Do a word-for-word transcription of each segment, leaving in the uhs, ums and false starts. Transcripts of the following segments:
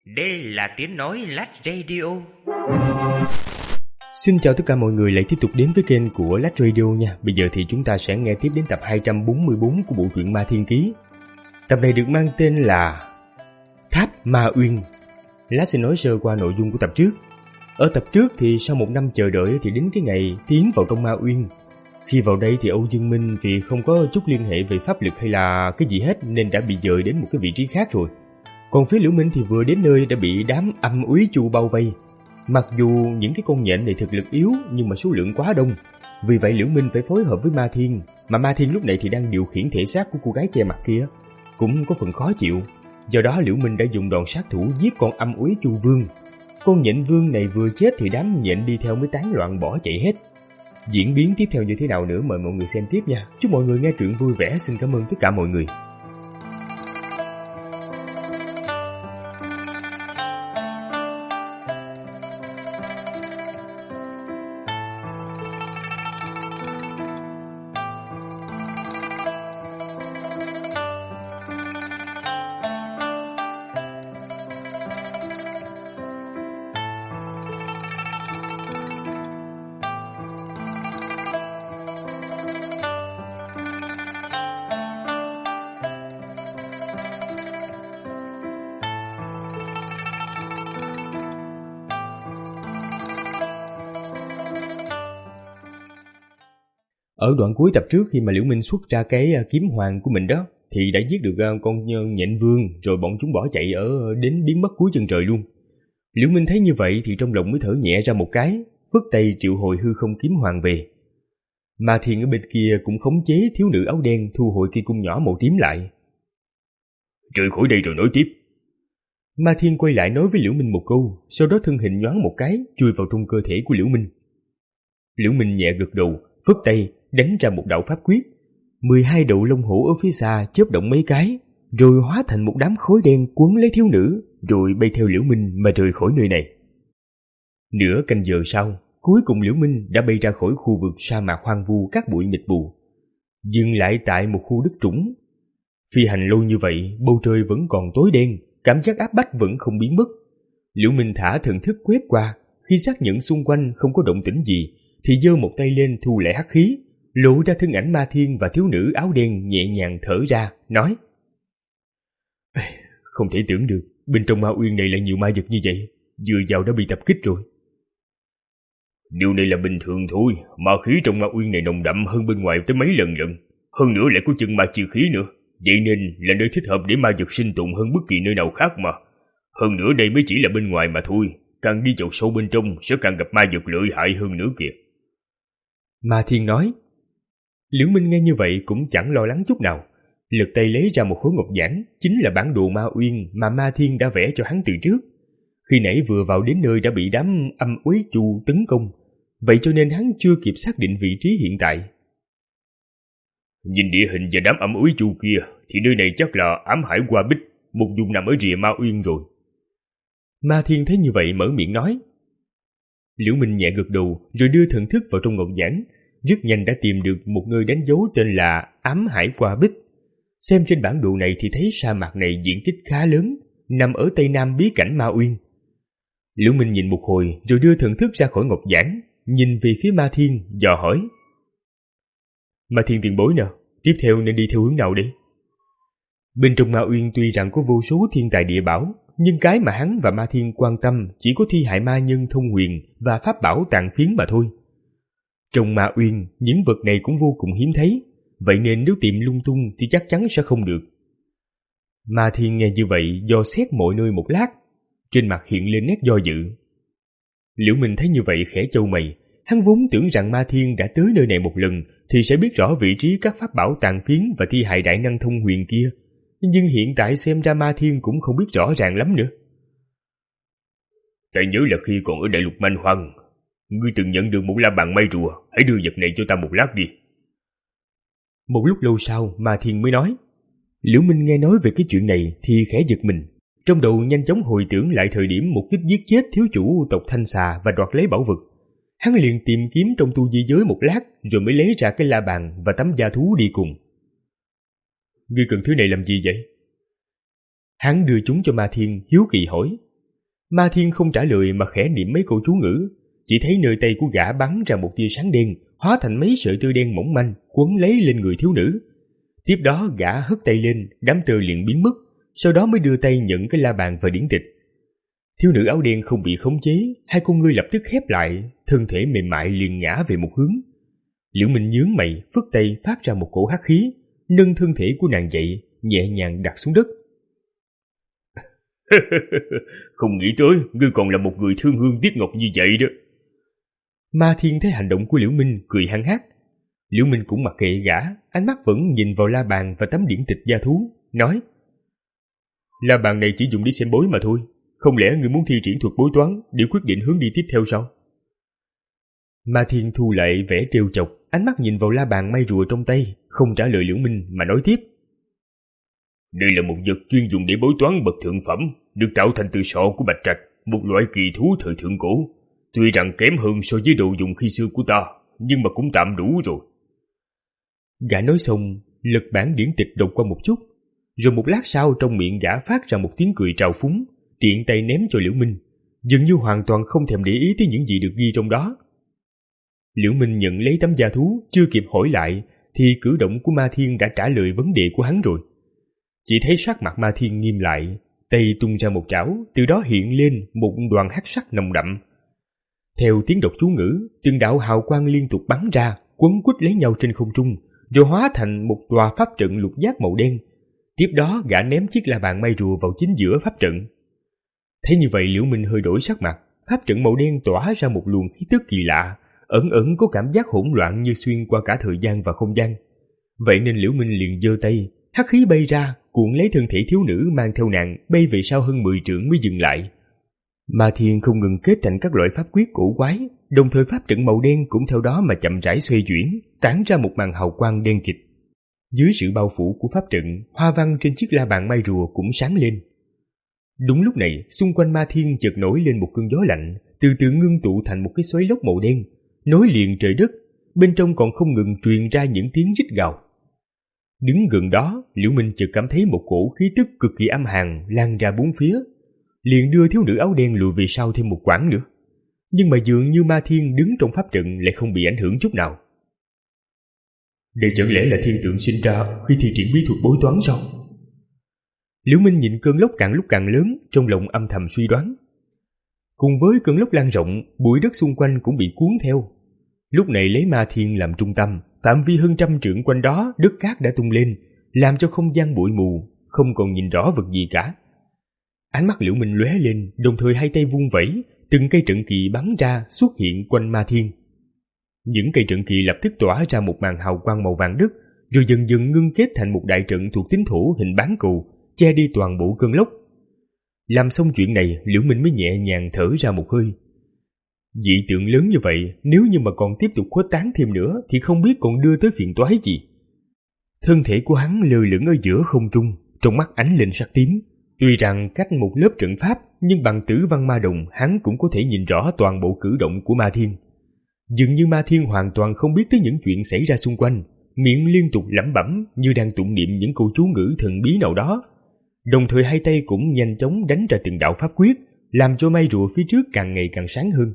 Đây là tiếng nói Lát Radio. Xin chào tất cả mọi người lại tiếp tục đến với kênh của Lát Radio nha. Bây giờ thì chúng ta sẽ nghe tiếp đến tập hai trăm bốn mươi bốn của bộ truyện Ma Thiên Ký. Tập này được mang tên là Tháp Ma Uyên. Lát sẽ nói sơ qua nội dung của tập trước. Ở tập trước thì sau một năm chờ đợi thì đến cái ngày tiến vào trong Ma Uyên. Khi vào đây thì Âu Dương Minh vì không có chút liên hệ về pháp lực hay là cái gì hết nên đã bị dời đến một cái vị trí khác rồi. Còn phía Liễu Minh thì vừa đến nơi đã bị đám âm úy chu bao vây. Mặc dù những cái con nhện này thực lực yếu nhưng mà số lượng quá đông, vì vậy Liễu Minh phải phối hợp với Ma Thiên, mà Ma Thiên lúc này thì đang điều khiển thể xác của cô gái che mặt kia, cũng có phần khó chịu. Do đó Liễu Minh đã dùng đòn sát thủ giết con âm úy chu vương. Con nhện vương này vừa chết thì đám nhện đi theo mới tán loạn bỏ chạy hết. Diễn biến tiếp theo như thế nào nữa mời mọi người xem tiếp nha. Chúc mọi người nghe truyện vui vẻ. Xin cảm ơn tất cả mọi người. Ở đoạn cuối tập trước khi mà Liễu Minh xuất ra cái kiếm hoàng của mình đó thì đã giết được con nhện vương, rồi bọn chúng bỏ chạy ở đến biến mất cuối chân trời luôn. Liễu Minh thấy như vậy thì trong lòng mới thở nhẹ ra một cái, phất tay triệu hồi hư không kiếm hoàng về. Ma Thiên ở bên kia cũng khống chế thiếu nữ áo đen thu hồi cây cung nhỏ màu tím lại. Rời khỏi đây rồi nói tiếp. Ma Thiên quay lại nói với Liễu Minh một câu, sau đó thân hình nhoáng một cái chui vào trong cơ thể của Liễu Minh. Liễu Minh nhẹ gật đầu, phất tay đánh ra một đạo pháp quyết. Mười hai đầu lông hổ ở phía xa chớp động mấy cái, rồi hóa thành một đám khói đen cuốn lấy thiếu nữ, rồi bay theo Liễu Minh mà rời khỏi nơi này. Nửa canh giờ sau, cuối cùng Liễu Minh đã bay ra khỏi khu vực sa mạc hoang vu cát bụi mịt mù, dừng lại tại một khu đất trũng. Phi hành lâu như vậy, bầu trời vẫn còn tối đen, cảm giác áp bách vẫn không biến mất. Liễu Minh thả thần thức quét qua, khi xác nhận xung quanh không có động tĩnh gì thì giơ một tay lên thu lại hắc khí, lộ ra thân ảnh Ma Thiên và thiếu nữ áo đen nhẹ nhàng thở ra, nói: Không thể tưởng được, bên trong Ma Uyên này lại nhiều ma vật như vậy, vừa vào đã bị tập kích rồi. Điều này là bình thường thôi, ma khí trong Ma Uyên này nồng đậm hơn bên ngoài tới mấy lần lận, hơn nữa lại có chân ma chi khí nữa, vậy nên là nơi thích hợp để ma vật sinh tồn hơn bất kỳ nơi nào khác mà. Hơn nữa đây mới chỉ là bên ngoài mà thôi, càng đi vào sâu bên trong sẽ càng gặp ma vật lợi hại hơn nữa kìa. Ma Thiên nói. Liễu Minh nghe như vậy cũng chẳng lo lắng chút nào, lật tay lấy ra một khối ngọc giản, chính là bản đồ Ma Uyên mà Ma Thiên đã vẽ cho hắn từ trước. Khi nãy vừa vào đến nơi đã bị đám âm úy chu tấn công, vậy cho nên hắn chưa kịp xác định vị trí hiện tại. Nhìn địa hình và đám âm úy chu kia thì nơi này chắc là Ám Hải Hoa Bích, một vùng nằm ở rìa Ma Uyên rồi. Ma Thiên thấy như vậy mở miệng nói. Liễu Minh nhẹ gật đầu rồi đưa thần thức vào trong ngọc giản, rất nhanh đã tìm được một nơi đánh dấu tên là Ám Hải Hoa Bích. Xem trên bản đồ này thì thấy sa mạc này diện tích khá lớn, nằm ở tây nam bí cảnh Ma Uyên. Liễu Minh nhìn một hồi rồi đưa thần thức ra khỏi ngọc giản, nhìn về phía Ma Thiên dò hỏi: Ma Thiên tiền bối nè, tiếp theo nên đi theo hướng nào đi? Bên trong Ma Uyên tuy rằng có vô số thiên tài địa bảo, nhưng cái mà hắn và Ma Thiên quan tâm chỉ có thi hại ma nhân thông huyền và pháp bảo tàn phiến mà thôi. Trong Ma Uyên, những vật này cũng vô cùng hiếm thấy, vậy nên nếu tìm lung tung thì chắc chắn sẽ không được. Ma Thiên nghe như vậy dò xét mọi nơi một lát, trên mặt hiện lên nét do dự. Liễu Minh thấy như vậy khẽ chau mày, hắn vốn tưởng rằng Ma Thiên đã tới nơi này một lần thì sẽ biết rõ vị trí các pháp bảo tàn phiến và thi hại đại năng thông huyền kia, nhưng hiện tại xem ra Ma Thiên cũng không biết rõ ràng lắm nữa. Ta nhớ là khi còn ở đại lục Man Hoang, ngươi từng nhận được một la bàn may rùa, hãy đưa vật này cho ta một lát đi. Một lúc lâu sau Ma Thiên mới nói. Liễu Minh nghe nói về cái chuyện này thì khẽ giật mình, trong đầu nhanh chóng hồi tưởng lại thời điểm một kích giết chết thiếu chủ tộc Thanh Xà và đoạt lấy bảo vật. Hắn liền tìm kiếm trong tu di giới một lát rồi mới lấy ra cái la bàn và tấm da thú đi cùng. Ngươi cần thứ này làm gì vậy? Hắn đưa chúng cho Ma Thiên, hiếu kỳ hỏi. Ma Thiên không trả lời mà khẽ niệm mấy câu chú ngữ, chỉ thấy nơi tay của gã bắn ra một tia sáng đen, hóa thành mấy sợi tơ đen mỏng manh quấn lấy lên người thiếu nữ. Tiếp đó gã hất tay lên, đám tơ liền biến mất, sau đó mới đưa tay nhận cái la bàn và điển tịch. Thiếu nữ áo đen không bị khống chế, hai con ngươi lập tức khép lại, thân thể mềm mại liền ngã về một hướng. Liễu Minh nhướng mày, phất tay phát ra một cổ hắc khí, nâng thân thể của nàng dậy, nhẹ nhàng đặt xuống đất. Không nghĩ tới ngươi còn là một người thương hương tiếc ngọc như vậy đó. Ma Thiên thấy hành động của Liễu Minh, cười hăng hắc. Liễu Minh cũng mặc kệ gã, ánh mắt vẫn nhìn vào la bàn và tấm điển tịch gia thú, nói: La bàn này chỉ dùng để xem bói mà thôi, không lẽ ngươi muốn thi triển thuật bói toán để quyết định hướng đi tiếp theo sao? Ma Thiên thu lại vẻ trêu chọc, ánh mắt nhìn vào la bàn may rùa trong tay, không trả lời Liễu Minh mà nói tiếp: Đây là một vật chuyên dùng để bói toán bậc thượng phẩm, được tạo thành từ sọ của bạch trạch, một loại kỳ thú thời thượng cổ. Tuy rằng kém hơn so với đồ dùng khi xưa của ta, nhưng mà cũng tạm đủ rồi. Gã nói xong, lật bản điển tịch đọc qua một chút, rồi một lát sau trong miệng gã phát ra một tiếng cười trào phúng, tiện tay ném cho Liễu Minh, dường như hoàn toàn không thèm để ý tới những gì được ghi trong đó. Liễu Minh nhận lấy tấm da thú, chưa kịp hỏi lại thì cử động của Ma Thiên đã trả lời vấn đề của hắn rồi. Chỉ thấy sắc mặt Ma Thiên nghiêm lại, tay tung ra một trảo, từ đó hiện lên một đoàn hắc sắc nồng đậm. Theo tiếng đọc chú ngữ, từng đạo hào quang liên tục bắn ra, quấn quýt lấy nhau trên không trung, rồi hóa thành một tòa pháp trận lục giác màu đen. Tiếp đó gã ném chiếc la bàn may rùa vào chính giữa pháp trận. Thấy như vậy Liễu Minh hơi đổi sắc mặt, pháp trận màu đen tỏa ra một luồng khí tức kỳ lạ, ẩn ẩn có cảm giác hỗn loạn như xuyên qua cả thời gian và không gian. Vậy nên Liễu Minh liền giơ tay, hắc khí bay ra, cuộn lấy thân thể thiếu nữ mang theo nàng bay về sau hơn mười trượng mới dừng lại. Ma Thiên không ngừng kết thành các loại pháp quyết cổ quái, đồng thời pháp trận màu đen cũng theo đó mà chậm rãi xoay chuyển, tản ra một màn hào quang đen kịt. Dưới sự bao phủ của pháp trận, hoa văn trên chiếc la bàn may rùa cũng sáng lên. Đúng lúc này, xung quanh Ma Thiên chợt nổi lên một cơn gió lạnh, từ từ ngưng tụ thành một cái xoáy lốc màu đen, nối liền trời đất, bên trong còn không ngừng truyền ra những tiếng rít gào. Đứng gần đó, Liễu Minh chợt cảm thấy một cổ khí tức cực kỳ âm hàn lan ra bốn phía, liền đưa thiếu nữ áo đen lùi về sau thêm một quãng nữa. Nhưng mà dường như Ma Thiên đứng trong pháp trận lại không bị ảnh hưởng chút nào. Đây chẳng lẽ là thiên tượng sinh ra khi thi triển bí thuật bói toán sao? Liễu Minh nhìn cơn lốc càng lúc càng lớn, trong lòng âm thầm suy đoán. Cùng với cơn lốc lan rộng, bụi đất xung quanh cũng bị cuốn theo. Lúc này lấy Ma Thiên làm trung tâm, phạm vi hơn trăm trượng quanh đó đất cát đã tung lên, làm cho không gian bụi mù, không còn nhìn rõ vật gì cả. Ánh mắt Liễu Minh lóe lên, đồng thời hai tay vung vẩy, từng cây trận kỳ bắn ra xuất hiện quanh Ma Thiên. Những cây trận kỳ lập tức tỏa ra một màn hào quang màu vàng đất, rồi dần dần ngưng kết thành một đại trận thuộc tín thổ hình bán cầu, che đi toàn bộ cơn lốc. Làm xong chuyện này, Liễu Minh mới nhẹ nhàng thở ra một hơi. Dị tượng lớn như vậy, nếu như mà còn tiếp tục khuếch tán thêm nữa thì không biết còn đưa tới phiền toái gì. Thân thể của hắn lơ lửng ở giữa không trung, trong mắt ánh lên sắc tím. Tuy rằng cách một lớp trận pháp, nhưng bằng tử văn ma đồng hắn cũng có thể nhìn rõ toàn bộ cử động của Ma Thiên. Dường như Ma Thiên hoàn toàn không biết tới những chuyện xảy ra xung quanh, miệng liên tục lẩm bẩm như đang tụng niệm những câu chú ngữ thần bí nào đó. Đồng thời hai tay cũng nhanh chóng đánh ra từng đạo pháp quyết, làm cho may rùa phía trước càng ngày càng sáng hơn.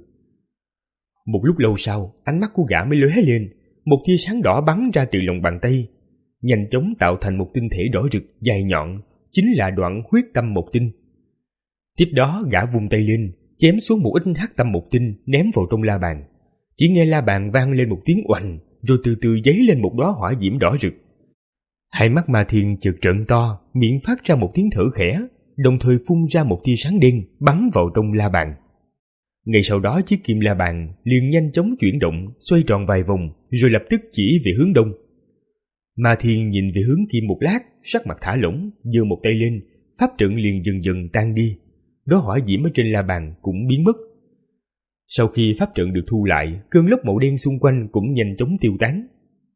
Một lúc lâu sau, ánh mắt của gã mới lóe lên, một tia sáng đỏ bắn ra từ lòng bàn tay, nhanh chóng tạo thành một tinh thể đỏ rực dài nhọn, chính là đoạn huyết tâm một tinh. Tiếp đó gã vung tay lên, chém xuống một ít hắc tâm một tinh ném vào trong la bàn. Chỉ nghe la bàn vang lên một tiếng oành, rồi từ từ dấy lên một đóa hỏa diễm đỏ rực. Hai mắt Ma Thiên chợt trợn to, miệng phát ra một tiếng thở khẽ, đồng thời phun ra một tia sáng đen bắn vào trong la bàn. Ngay sau đó chiếc kim la bàn liền nhanh chóng chuyển động, xoay tròn vài vòng, rồi lập tức chỉ về hướng đông. Ma Thiên nhìn về hướng kim một lát, sắc mặt thả lỏng, giơ một tay lên, pháp trận liền dần dần tan đi. Đóa hỏa diễm ở trên la bàn cũng biến mất. Sau khi pháp trận được thu lại, cơn lốc màu đen xung quanh cũng nhanh chóng tiêu tán.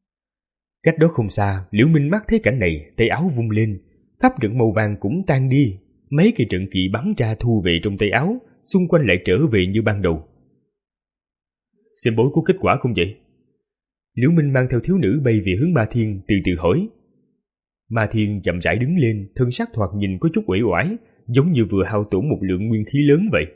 Cách đó không xa, Liễu Minh mắt thấy cảnh này, tay áo vung lên, pháp trận màu vàng cũng tan đi, mấy cây trận kỳ bắn ra thu về trong tay áo, xung quanh lại trở về như ban đầu. Xem bói có kết quả không vậy? Liễu Minh mang theo thiếu nữ bay về hướng Ma Thiên, từ từ hỏi. Ma Thiên chậm rãi đứng lên, thân sắc thoạt nhìn có chút uể oải, giống như vừa hao tổn một lượng nguyên khí lớn vậy.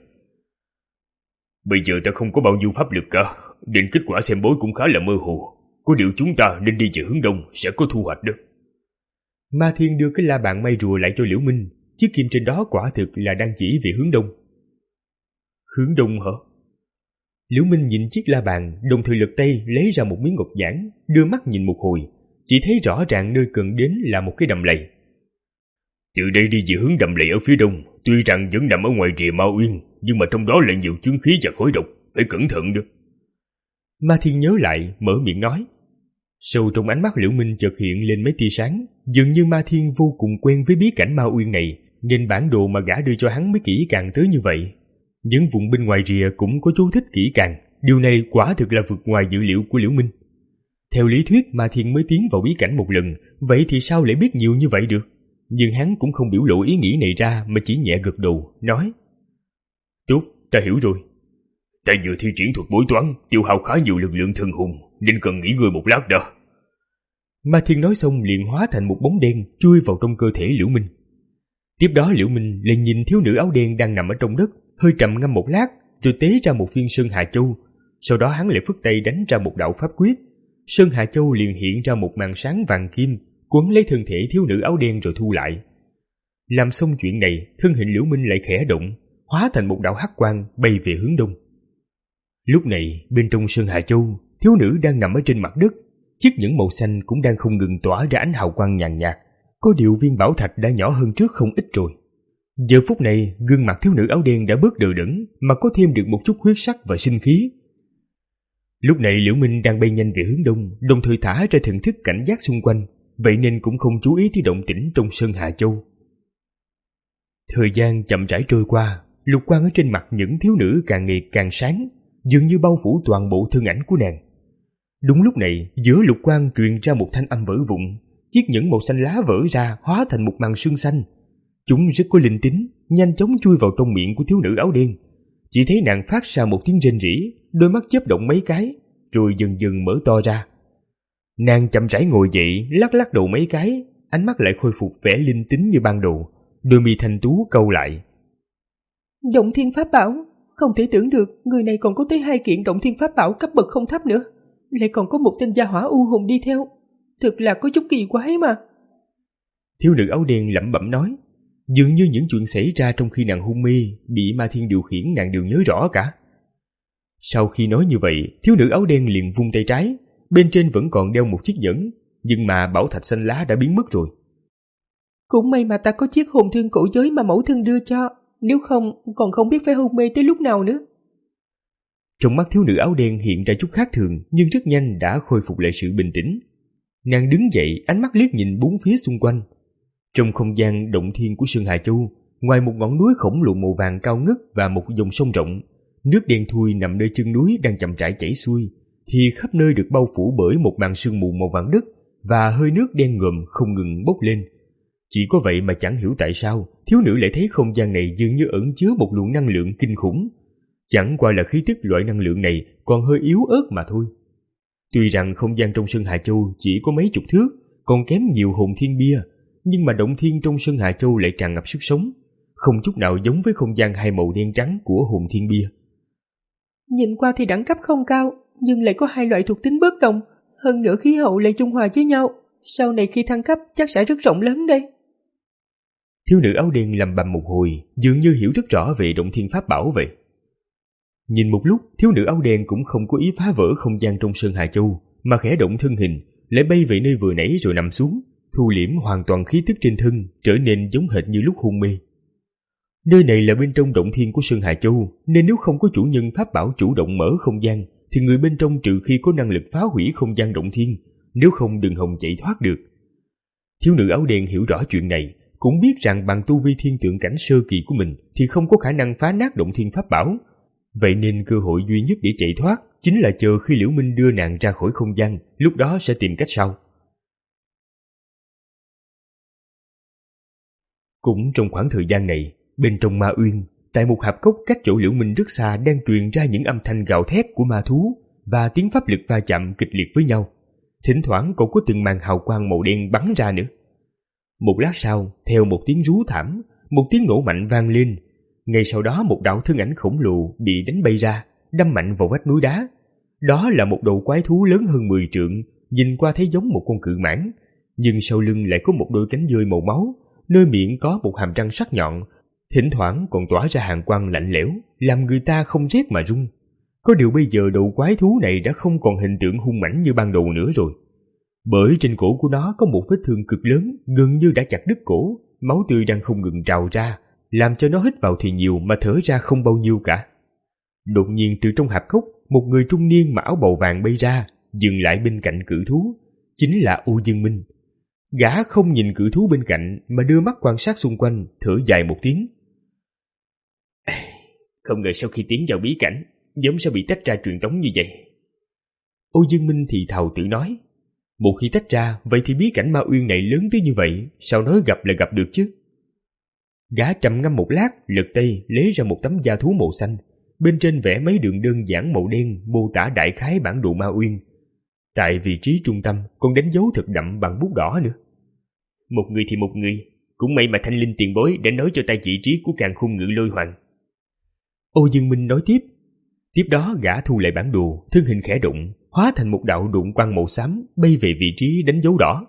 Bây giờ ta không có bao nhiêu pháp lực cả, nên kết quả xem bói cũng khá là mơ hồ. Có điều chúng ta nên đi về hướng đông, sẽ có thu hoạch đó. Ma Thiên đưa cái la bàn may rùa lại cho Liễu Minh, chiếc kim trên đó quả thực là đang chỉ về hướng đông. Hướng đông hả? Liễu Minh nhìn chiếc la bàn, đồng thời lật tay lấy ra một miếng ngọc giản, đưa mắt nhìn một hồi, chỉ thấy rõ ràng nơi cần đến là một cái đầm lầy. Từ đây đi về hướng đầm lầy ở phía đông, tuy rằng vẫn nằm ở ngoài rìa Ma Uyên, nhưng mà trong đó lại nhiều chướng khí và khói độc, phải cẩn thận được. Ma Thiên nhớ lại, mở miệng nói. Sâu trong ánh mắt Liễu Minh chợt hiện lên mấy tia sáng, dường như Ma Thiên vô cùng quen với bí cảnh Ma Uyên này, nên bản đồ mà gã đưa cho hắn mới kỹ càng tới như vậy. Những vùng bên ngoài rìa cũng có chú thích kỹ càng, điều này quả thực là vượt ngoài dự liệu của Liễu Minh. Theo lý thuyết Ma Thiên mới tiến vào bí cảnh một lần, vậy thì sao lại biết nhiều như vậy được? Nhưng hắn cũng không biểu lộ ý nghĩ này ra mà chỉ nhẹ gật đầu, nói. Tốt, ta hiểu rồi. Ta vừa thi triển thuật bói toán, tiêu hao khá nhiều lực lượng thần hồn, nên cần nghỉ ngơi một lát đã. Ma Thiên nói xong liền hóa thành một bóng đen chui vào trong cơ thể Liễu Minh. Tiếp đó Liễu Minh lại nhìn thiếu nữ áo đen đang nằm ở trong đất, hơi trầm ngâm một lát, rồi tế ra một viên Sơn Hà Châu. Sau đó hắn lại phất tay đánh ra một đạo pháp quyết. Sơn Hà Châu liền hiện ra một màn sáng vàng kim, quấn lấy thân thể thiếu nữ áo đen rồi thu lại. Làm xong chuyện này, thân hình Liễu Minh lại khẽ động, hóa thành một đạo hắc quang bay về hướng đông. Lúc này, bên trong Sơn Hà Châu, thiếu nữ đang nằm ở trên mặt đất, chiếc nhẫn màu xanh cũng đang không ngừng tỏa ra ánh hào quang nhàn nhạt. Có điều viên bảo thạch đã nhỏ hơn trước không ít rồi. Giờ phút này, gương mặt thiếu nữ áo đen đã bớt đờ đẫn, mà có thêm được một chút huyết sắc và sinh khí. Lúc này Liễu Minh đang bay nhanh về hướng đông, đồng thời thả ra thần thức cảnh giác xung quanh, vậy nên cũng không chú ý tới động tĩnh trong Sơn Hà Châu. Thời gian chậm rãi trôi qua, lục quang ở trên mặt những thiếu nữ càng ngày càng sáng, dường như bao phủ toàn bộ thân ảnh của nàng. Đúng lúc này, giữa lục quang truyền ra một thanh âm vỡ vụn, chiếc nhẫn màu xanh lá vỡ ra hóa thành một màn sương xanh. Chúng rất có linh tính, nhanh chóng chui vào trong miệng của thiếu nữ áo đen. Chỉ thấy nàng phát ra một tiếng rên rỉ, đôi mắt chớp động mấy cái, rồi dần dần mở to ra. Nàng chậm rãi ngồi dậy, lắc lắc đầu mấy cái, ánh mắt lại khôi phục vẻ linh tính như ban đầu, đôi mi thanh tú cau lại. Động thiên pháp bảo, không thể tưởng được người này còn có tới hai kiện động thiên pháp bảo cấp bậc không thấp nữa, lại còn có một tên gia hỏa u hồn đi theo, thực là có chút kỳ quái mà. Thiếu nữ áo đen lẩm bẩm nói, dường như những chuyện xảy ra trong khi nàng hôn mê bị Ma Thiên điều khiển nàng đều nhớ rõ cả. Sau khi nói như vậy, thiếu nữ áo đen liền vung tay trái, bên trên vẫn còn đeo một chiếc nhẫn, nhưng mà bảo thạch xanh lá đã biến mất rồi. Cũng may mà ta có chiếc hồn thương cổ giới mà mẫu thân đưa cho, nếu không còn không biết phải hôn mê tới lúc nào nữa. Trong mắt thiếu nữ áo đen hiện ra chút khác thường, nhưng rất nhanh đã khôi phục lại sự bình tĩnh. Nàng đứng dậy, ánh mắt liếc nhìn bốn phía xung quanh. Trong không gian động thiên của Sơn Hà Châu, ngoài một ngọn núi khổng lồ màu vàng cao ngất và một dòng sông rộng, nước đen thui nằm nơi chân núi đang chậm rãi chảy xuôi, thì khắp nơi được bao phủ bởi một màn sương mù màu vàng đất và hơi nước đen ngòm không ngừng bốc lên. Chỉ có vậy mà chẳng hiểu tại sao thiếu nữ lại thấy không gian này dường như ẩn chứa một luồng năng lượng kinh khủng. Chẳng qua là khí tức loại năng lượng này còn hơi yếu ớt mà thôi. Tuy rằng không gian trong Sơn Hà Châu chỉ có mấy chục thước, còn kém nhiều hồn thiên bia, nhưng mà động thiên trong Sơn Hà Châu lại tràn ngập sức sống, không chút nào giống với không gian hai màu đen trắng của hồn thiên bia. Nhìn qua thì đẳng cấp không cao, nhưng lại có hai loại thuộc tính bất đồng, hơn nữa khí hậu lại trung hòa với nhau, sau này khi thăng cấp chắc sẽ rất rộng lớn đây. Thiếu nữ áo đen lầm bầm một hồi, dường như hiểu rất rõ về động thiên pháp bảo vậy. Nhìn một lúc, thiếu nữ áo đen cũng không có ý phá vỡ không gian trong Sơn Hà Châu, mà khẽ động thân hình, lại bay về nơi vừa nãy rồi nằm xuống, thu liễm hoàn toàn khí tức trên thân, trở nên giống hệt như lúc hôn mê. Nơi này là bên trong động thiên của Sơn Hà Châu, nên nếu không có chủ nhân pháp bảo chủ động mở không gian, thì người bên trong trừ khi có năng lực phá hủy không gian động thiên, nếu không đừng hòng chạy thoát được. Thiếu nữ áo đen hiểu rõ chuyện này, cũng biết rằng bằng tu vi thiên tượng cảnh sơ kỳ của mình thì không có khả năng phá nát động thiên pháp bảo. Vậy nên cơ hội duy nhất để chạy thoát chính là chờ khi Liễu Minh đưa nàng ra khỏi không gian, lúc đó sẽ tìm cách sau. Cũng trong khoảng thời gian này, bên trong Ma Uyên, tại một hạp cốc cách chỗ Liễu Minh rất xa đang truyền ra những âm thanh gào thét của ma thú và tiếng pháp lực va chạm kịch liệt với nhau. Thỉnh thoảng còn có từng màn hào quang màu đen bắn ra nữa. Một lát sau, theo một tiếng rú thảm, một tiếng nổ mạnh vang lên. Ngay sau đó một đạo thân ảnh khổng lồ bị đánh bay ra, đâm mạnh vào vách núi đá. Đó là một đầu quái thú lớn hơn mười trượng, nhìn qua thấy giống một con cự mãng, nhưng sau lưng lại có một đôi cánh dơi màu máu, nơi miệng có một hàm răng sắc nhọn, thỉnh thoảng còn tỏa ra hàn quang lạnh lẽo, làm người ta không rét mà run. Có điều bây giờ đầu quái thú này đã không còn hình tượng hung mãnh như ban đầu nữa rồi, bởi trên cổ của nó có một vết thương cực lớn, gần như đã chặt đứt cổ, máu tươi đang không ngừng trào ra, làm cho nó hít vào thì nhiều mà thở ra không bao nhiêu cả. Đột nhiên từ trong hạp cốc, một người trung niên mặc áo bào vàng bay ra, dừng lại bên cạnh cự thú, chính là Âu Dương Minh. Gã không nhìn cự thú bên cạnh mà đưa mắt quan sát xung quanh, thở dài một tiếng. Không ngờ sau khi tiến vào bí cảnh, giống sẽ bị tách ra truyền tống như vậy. Âu Dương Minh thì thào tự nói, một khi tách ra, vậy thì bí cảnh Ma Uyên này lớn tới như vậy, sao nói gặp là gặp được chứ? Gã trầm ngâm một lát, lật tay lấy ra một tấm da thú màu xanh, bên trên vẽ mấy đường đơn giản màu đen mô tả đại khái bản đồ Ma Uyên. Tại vị trí trung tâm còn đánh dấu thật đậm bằng bút đỏ nữa. Một người thì một người, cũng may mà Thanh Linh tiền bối đã nói cho ta vị trí của Càn Khôn Ngự Lôi Hoàng. Âu Dương Minh nói tiếp. Tiếp đó gã thu lại bản đồ, thân hình khẽ động, hóa thành một đạo độn quang màu xám bay về vị trí đánh dấu đỏ.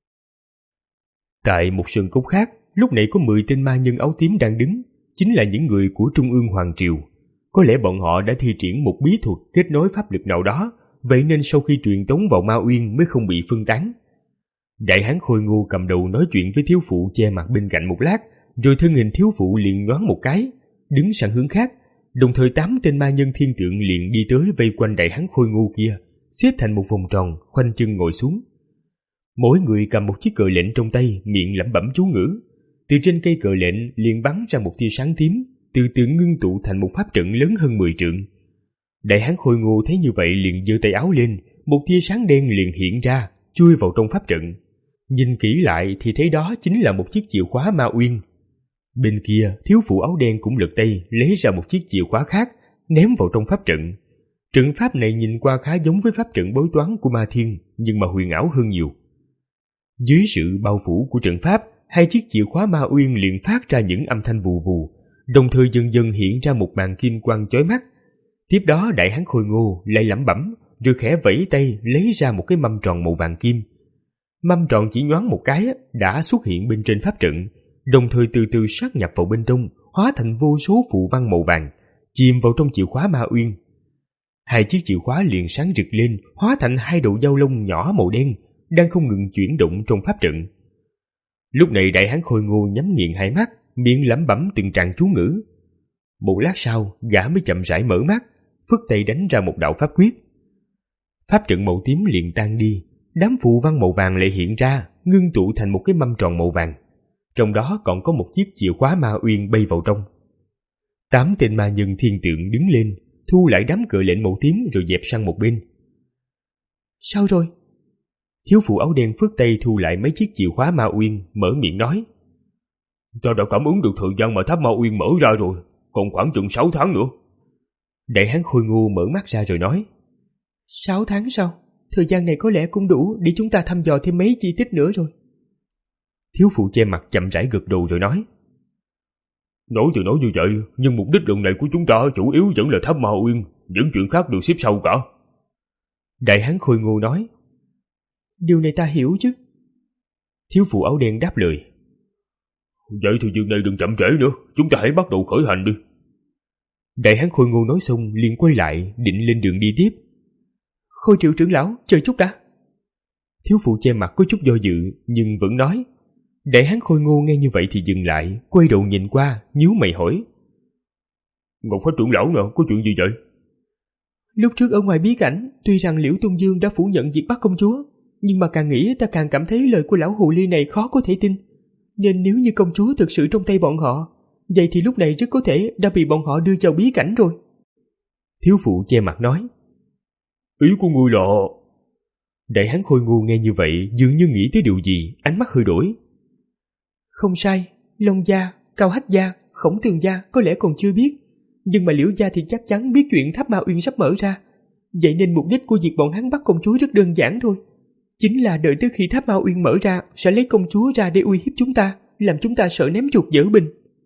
Tại một sơn cốc khác, lúc này có mười tên ma nhân áo tím đang đứng, chính là những người của Trung ương Hoàng Triều. Có lẽ bọn họ đã thi triển một bí thuật kết nối pháp lực nào đó, vậy nên sau khi truyền tống vào Ma Uyên mới không bị phân tán. Đại hán khôi ngô cầm đầu nói chuyện với thiếu phụ che mặt bên cạnh một lát, rồi thân hình thiếu phụ liền nhoáng một cái, đứng sang hướng khác. Đồng thời tám tên ma nhân thiên tượng liền đi tới vây quanh đại hán khôi ngô kia, xếp thành một vòng tròn, khoanh chân ngồi xuống. Mỗi người cầm một chiếc cờ lệnh trong tay, miệng lẩm bẩm chú ngữ. Từ trên cây cờ lệnh liền bắn ra một tia sáng tím, từ từ ngưng tụ thành một pháp trận lớn hơn mười trượng. Đại hán khôi ngô thấy như vậy liền giơ tay áo lên, một tia sáng đen liền hiện ra, chui vào trong pháp trận. Nhìn kỹ lại thì thấy đó chính là một chiếc chìa khóa Ma Uyên. Bên kia, thiếu phụ áo đen cũng lật tay lấy ra một chiếc chìa khóa khác, ném vào trong pháp trận. Trận pháp này nhìn qua khá giống với pháp trận bói toán của Ma Thiên, nhưng mà huyền ảo hơn nhiều. Dưới sự bao phủ của trận pháp, hai chiếc chìa khóa Ma Uyên liền phát ra những âm thanh vù vù, đồng thời dần dần hiện ra một màn kim quang chói mắt. Tiếp đó đại hán khôi ngô lại lẩm bẩm, rồi khẽ vẫy tay lấy ra một cái mâm tròn màu vàng kim. Mâm tròn chỉ nhoáng một cái đã xuất hiện bên trên pháp trận, đồng thời từ từ sát nhập vào bên trong, hóa thành vô số phù văn màu vàng, chìm vào trong chìa khóa Ma Uyên. Hai chiếc chìa khóa liền sáng rực lên, hóa thành hai đầu dao lông nhỏ màu đen, đang không ngừng chuyển động trong pháp trận. Lúc này đại hán khôi ngô nhắm nghiền hai mắt, miệng lẩm bẩm từng tràng chú ngữ. Một lát sau, gã mới chậm rãi mở mắt, phất tay đánh ra một đạo pháp quyết. Pháp trận màu tím liền tan đi, đám phù văn màu vàng lại hiện ra, ngưng tụ thành một cái mâm tròn màu vàng. Trong đó còn có một chiếc chìa khóa Ma Uyên bay vào trong. Tám tên ma nhân thiên tượng đứng lên, thu lại đám cờ lệnh màu tím rồi dẹp sang một bên. Sao rồi? Thiếu phụ áo đen phất tay thu lại mấy chiếc chìa khóa Ma Uyên, mở miệng nói. Ta đã cảm ứng được thời gian mà tháp Ma Uyên mở ra rồi, còn khoảng chừng sáu tháng nữa. Đại hán khôi ngô mở mắt ra rồi nói. Sáu tháng sau? Thời gian này có lẽ cũng đủ để chúng ta thăm dò thêm mấy chi tiết nữa rồi. Thiếu phụ che mặt chậm rãi gật đầu rồi nói. Nói thì nói như vậy, nhưng mục đích lần này của chúng ta chủ yếu vẫn là tháp Ma Uyên, những chuyện khác đều xếp sau cả. Đại hán khôi ngô nói. Điều này ta hiểu chứ. Thiếu phụ áo đen đáp lời. Vậy thì việc này đừng chậm trễ nữa, chúng ta hãy bắt đầu khởi hành đi. Đại hán khôi ngô nói xong liền quay lại, định lên đường đi tiếp. Khôi triệu trưởng lão, chờ chút đã. Thiếu phụ che mặt có chút do dự, nhưng vẫn nói. Đại hán khôi ngô nghe như vậy thì dừng lại, quay đầu nhìn qua, nhíu mày hỏi. Ngọc Phách trưởng lão nào, có chuyện gì vậy? Lúc trước ở ngoài bí cảnh, tuy rằng Liễu Tôn Dương đã phủ nhận việc bắt công chúa, nhưng mà càng nghĩ ta càng cảm thấy lời của lão hồ ly này khó có thể tin. Nên nếu như công chúa thực sự trong tay bọn họ, vậy thì lúc này rất có thể đã bị bọn họ đưa vào bí cảnh rồi. Thiếu phụ che mặt nói. Ý của ngươi là... Đại hán khôi ngô nghe như vậy dường như nghĩ tới điều gì, ánh mắt hơi đổi. Không sai, Long gia, Cao Hách gia, Khổng Tường gia có lẽ còn chưa biết, nhưng mà Liễu gia thì chắc chắn biết chuyện tháp Ma Uyên sắp mở ra. Vậy nên mục đích của việc bọn hắn bắt công chúa rất đơn giản thôi. Chính là đợi tới khi tháp Ma Uyên mở ra sẽ lấy công chúa ra để uy hiếp chúng ta, làm chúng ta sợ ném chuột dở bình.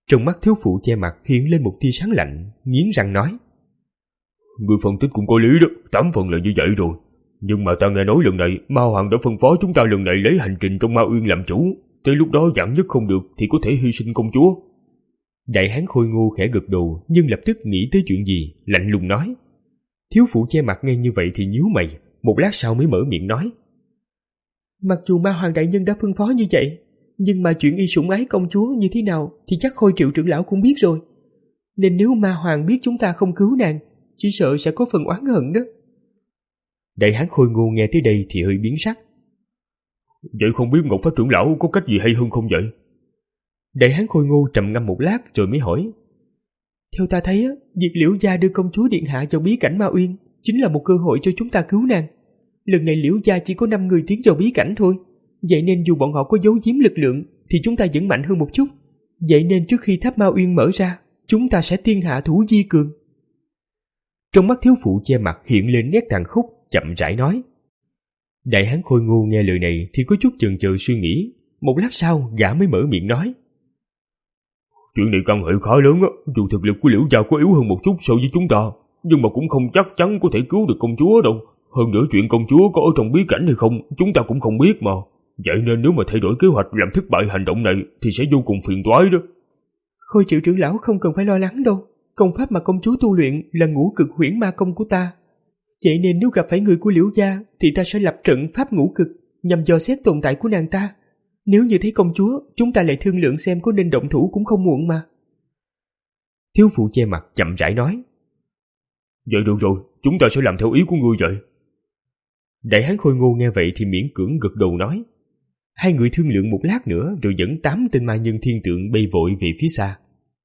Trong mắt thiếu phụ che mặt hiện lên một tia sáng lạnh, nghiến răng nói: Người phân tích cũng có lý đó, tám phần là như vậy rồi. Nhưng mà ta nghe nói lần này Ma Hoàng đã phân phó chúng ta lần này lấy hành trình trong Ma Uyên làm chủ. Tới lúc đó vạn nhất không được thì có thể hy sinh công chúa. Đại hán khôi ngô khẽ gật đầu, nhưng lập tức nghĩ tới chuyện gì, lạnh lùng nói. Thiếu phụ che mặt nghe như vậy thì nhíu mày, một lát sau mới mở miệng nói: Mặc dù Ma Hoàng đại nhân đã phân phó như vậy, nhưng mà chuyện y sủng ái công chúa như thế nào thì chắc Khôi Triệu trưởng lão cũng biết rồi. Nên nếu Ma Hoàng biết chúng ta không cứu nàng, chỉ sợ sẽ có phần oán hận đó. Đại hán khôi ngô nghe tới đây thì hơi biến sắc. Vậy không biết Ngọc Phách trưởng lão có cách gì hay hơn không vậy? Đại hán khôi ngô trầm ngâm một lát rồi mới hỏi. Theo ta thấy, việc Liễu gia đưa công chúa điện hạ vào bí cảnh Ma Uyên chính là một cơ hội cho chúng ta cứu nàng. Lần này Liễu gia chỉ có năm người tiến vào bí cảnh thôi, vậy nên dù bọn họ có giấu giếm lực lượng thì chúng ta vẫn mạnh hơn một chút. Vậy nên trước khi tháp Ma Uyên mở ra, chúng ta sẽ tiên hạ thủ vi cường. Trong mắt thiếu phụ che mặt hiện lên nét tàn khốc, chậm rãi nói. Đại hán khôi ngô nghe lời này thì có chút chần chừ suy nghĩ, một lát sau gã mới mở miệng nói. Chuyện này căn hệ khá lớn á, dù thực lực của Liễu gia có yếu hơn một chút so với chúng ta, nhưng mà cũng không chắc chắn có thể cứu được công chúa đâu. Hơn nữa chuyện công chúa có ở trong bí cảnh hay không, chúng ta cũng không biết mà. Vậy nên nếu mà thay đổi kế hoạch làm thất bại hành động này thì sẽ vô cùng phiền toái đó. Khôi Triệu trưởng lão không cần phải lo lắng đâu. Công pháp mà công chúa tu luyện là ngũ cực huyễn ma công của ta. Vậy nên nếu gặp phải người của Liễu gia thì ta sẽ lập trận pháp ngũ cực nhằm dò xét tồn tại của nàng ta. Nếu như thấy công chúa, chúng ta lại thương lượng xem có nên động thủ cũng không muộn mà. Thiếu phụ che mặt chậm rãi nói. Vậy được rồi, chúng ta sẽ làm theo ý của ngươi vậy. Đại hán khôi ngô nghe vậy thì miễn cưỡng gật đầu nói. Hai người thương lượng một lát nữa rồi dẫn tám tên ma nhân thiên tượng bay vội về phía xa.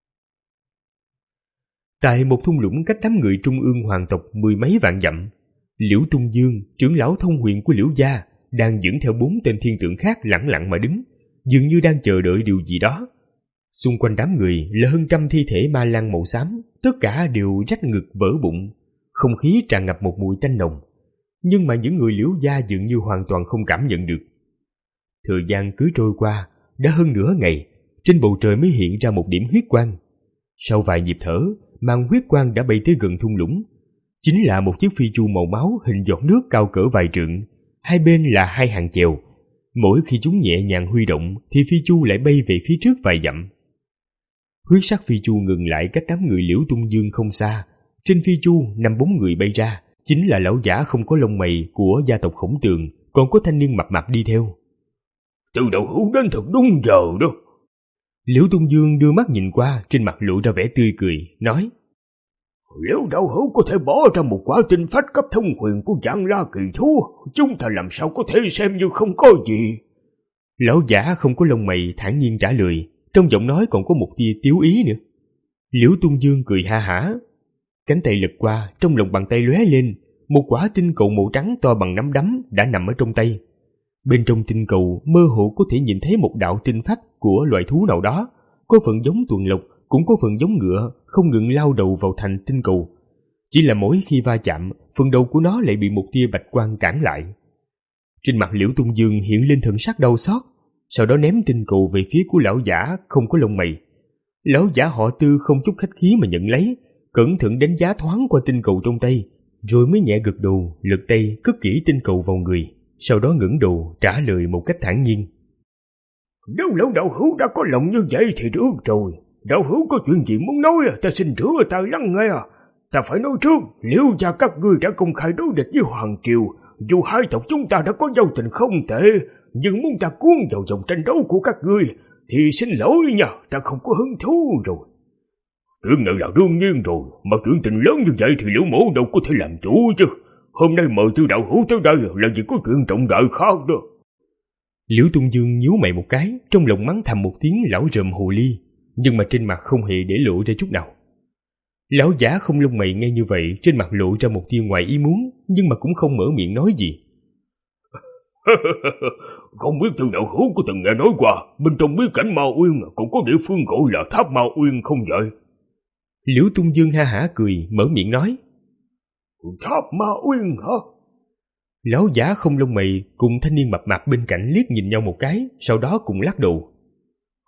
Tại một thung lũng cách đám người trung ương hoàng tộc mười mấy vạn dặm, Liễu Tung Dương, trưởng lão thông huyền của Liễu gia, đang dẫn theo bốn tên thiên tượng khác lẳng lặng mà đứng, dường như đang chờ đợi điều gì đó. Xung quanh đám người là hơn trăm thi thể ma lang màu xám, tất cả đều rách ngực vỡ bụng, không khí tràn ngập một mùi tanh nồng. Nhưng mà những người Liễu gia dường như hoàn toàn không cảm nhận được. Thời gian cứ trôi qua, đã hơn nửa ngày, trên bầu trời mới hiện ra một điểm huyết quang. Sau vài nhịp thở, màn huyết quang đã bay tới gần thung lũng. Chính là một chiếc phi chu màu máu hình giọt nước cao cỡ vài trượng, hai bên là hai hàng chèo. Mỗi khi chúng nhẹ nhàng huy động thì phi chu lại bay về phía trước vài dặm. Huyết sắc phi chu ngừng lại cách đám người Liễu Tung Dương không xa. Trên phi chu năm bốn người bay ra, chính là lão giả không có lông mày của gia tộc Khổng Tường, còn có thanh niên mập mạp đi theo. Từ đầu hữu đến thật đúng giờ đó. Liễu Tung Dương đưa mắt nhìn qua, trên mặt lộ ra vẻ tươi cười, nói. Nếu đạo hữu có thể bỏ ra một quả tinh phách cấp thông huyền của Giang La kỳ thú, chúng ta làm sao có thể xem như không có gì. Lão giả không có lông mày thản nhiên trả lời, trong giọng nói còn có một tia tiếu ý nữa. Liễu Tung Dương cười ha hả, cánh tay lật qua, trong lòng bàn tay lóe lên, một quả tinh cầu màu trắng to bằng nắm đấm đã nằm ở trong tay. Bên trong tinh cầu mơ hồ có thể nhìn thấy một đạo tinh phách của loài thú nào đó, có phần giống tuần lộc, cũng có phần giống ngựa, không ngừng lao đầu vào thành tinh cầu. Chỉ là mỗi khi va chạm, phần đầu của nó lại bị một tia bạch quang cản lại. Trên mặt Liễu Tung Dương hiện lên thần sắc đau xót, sau đó ném tinh cầu về phía của lão giả không có lông mày. Lão giả họ Tư không chút khách khí mà nhận lấy, cẩn thận đánh giá thoáng qua tinh cầu trong tay, rồi mới nhẹ gật đầu, lật tay cất kỹ tinh cầu vào người, sau đó ngẩng đầu trả lời một cách thản nhiên. Nếu lão đạo hữu đã có lòng như vậy thì được rồi. Đạo hữu có chuyện gì muốn nói, ta xin rửa tai lắng nghe. Ta phải nói trước, Liễu gia các ngươi đã công khai đối địch với Hoàng Triều. Dù hai tộc chúng ta đã có giao tình không tệ, nhưng muốn ta cuốn vào dòng tranh đấu của các ngươi thì xin lỗi nha, ta không có hứng thú rồi. Chuyện này là đương nhiên rồi, mà chuyện tình lớn như vậy thì Liễu mẫu đâu có thể làm chủ chứ. Hôm nay mời Tư đạo hữu tới đây là vì có chuyện trọng đại khác đó. Liễu Tung Dương nhíu mày một cái, trong lòng mắng thầm một tiếng lão rợm hồ ly, nhưng mà trên mặt không hề để lộ ra chút nào. Lão giả không lông mày nghe như vậy, trên mặt lộ ra một tia ngoài ý muốn, nhưng mà cũng không mở miệng nói gì. Không biết Tư đạo hữu có từng nghe nói qua, bên trong bí cảnh Ma Uyên cũng có địa phương gọi là tháp Ma Uyên không vậy? Liễu Tung Dương ha hả cười, mở miệng nói. Tháp Ma Uyên hả? Lão giả không lông mày cùng thanh niên mập mạp bên cạnh liếc nhìn nhau một cái, sau đó cùng lắc đầu.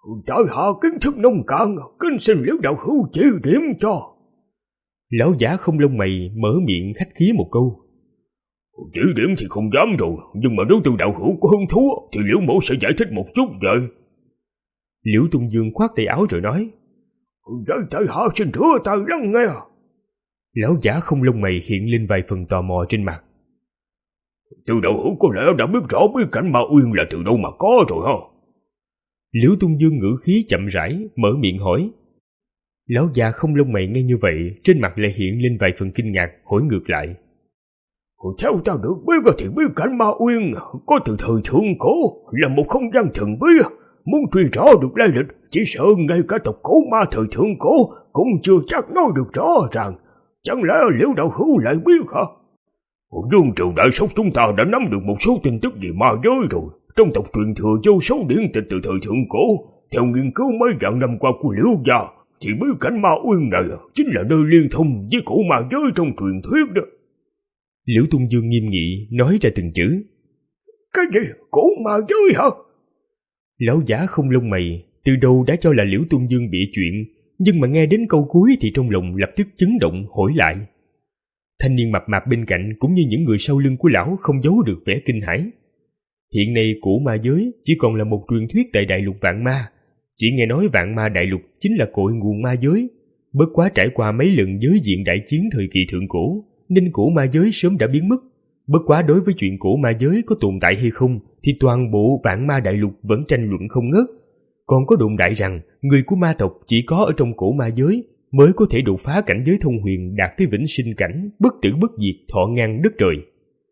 Tại hạ kiến thức nông cạn, kính xin Liễu đạo hữu chỉ điểm cho. Lão giả không lông mày mở miệng khách khí một câu. Chỉ điểm thì không dám rồi, nhưng mà nếu Tư đạo hữu có hứng thú thì Liễu mẫu sẽ giải thích một chút vậy. Liễu Tung Dương khoát tay áo rồi nói. Vậy tại hạ xin rửa tay lắng nghe. Lão giả không lông mày hiện lên vài phần tò mò trên mặt. Tư đạo hữu có lẽ đã biết rõ bí cảnh Ma Uyên là từ đâu mà có rồi ha. Liễu Tung Dương ngữ khí chậm rãi mở miệng hỏi. Lão già không lông mày nghe như vậy, trên mặt lại hiện lên vài phần kinh ngạc, hỏi ngược lại. Theo ta được biết thì bí cảnh Ma Uyên có từ thời thượng cổ, là một không gian thần bí. Muốn truy rõ được lai lịch, chỉ sợ ngay cả tộc cổ ma thời thượng cổ cũng chưa chắc nói được rõ ràng. Chẳng lẽ Liễu đạo hữu lại biết hả? Dương triều đại sóc chúng ta đã nắm được một số tin tức về ma giới rồi. Trong tộc truyền thừa vô số điển tịch từ thời thượng cổ. Theo nghiên cứu mấy vạn năm qua của Liễu gia, thì bí cảnh Ma Uyên này chính là nơi liên thông với cổ ma giới trong truyền thuyết đó. Liễu Tung Dương nghiêm nghị nói ra từng chữ. Cái gì? Cổ ma giới hả? Lão giả không lông mày từ đầu đã cho là Liễu Tung Dương bị chuyện, nhưng mà nghe đến câu cuối thì trong lòng lập tức chấn động hỏi lại. Thanh niên mập mạp bên cạnh cũng như những người sau lưng của lão không giấu được vẻ kinh hãi. Hiện nay cổ ma giới chỉ còn là một truyền thuyết tại đại lục vạn ma. Chỉ nghe nói vạn ma đại lục chính là cội nguồn ma giới. Bất quá trải qua mấy lần giới diện đại chiến thời kỳ thượng cổ, nên cổ ma giới sớm đã biến mất. Bất quá đối với chuyện cổ ma giới có tồn tại hay không thì toàn bộ vạn ma đại lục vẫn tranh luận không ngớt. Còn có đồn đại rằng người của ma tộc chỉ có ở trong cổ ma giới mới có thể đột phá cảnh giới thông huyền, đạt tới vĩnh sinh cảnh, bất tử bất diệt, thọ ngang đất trời.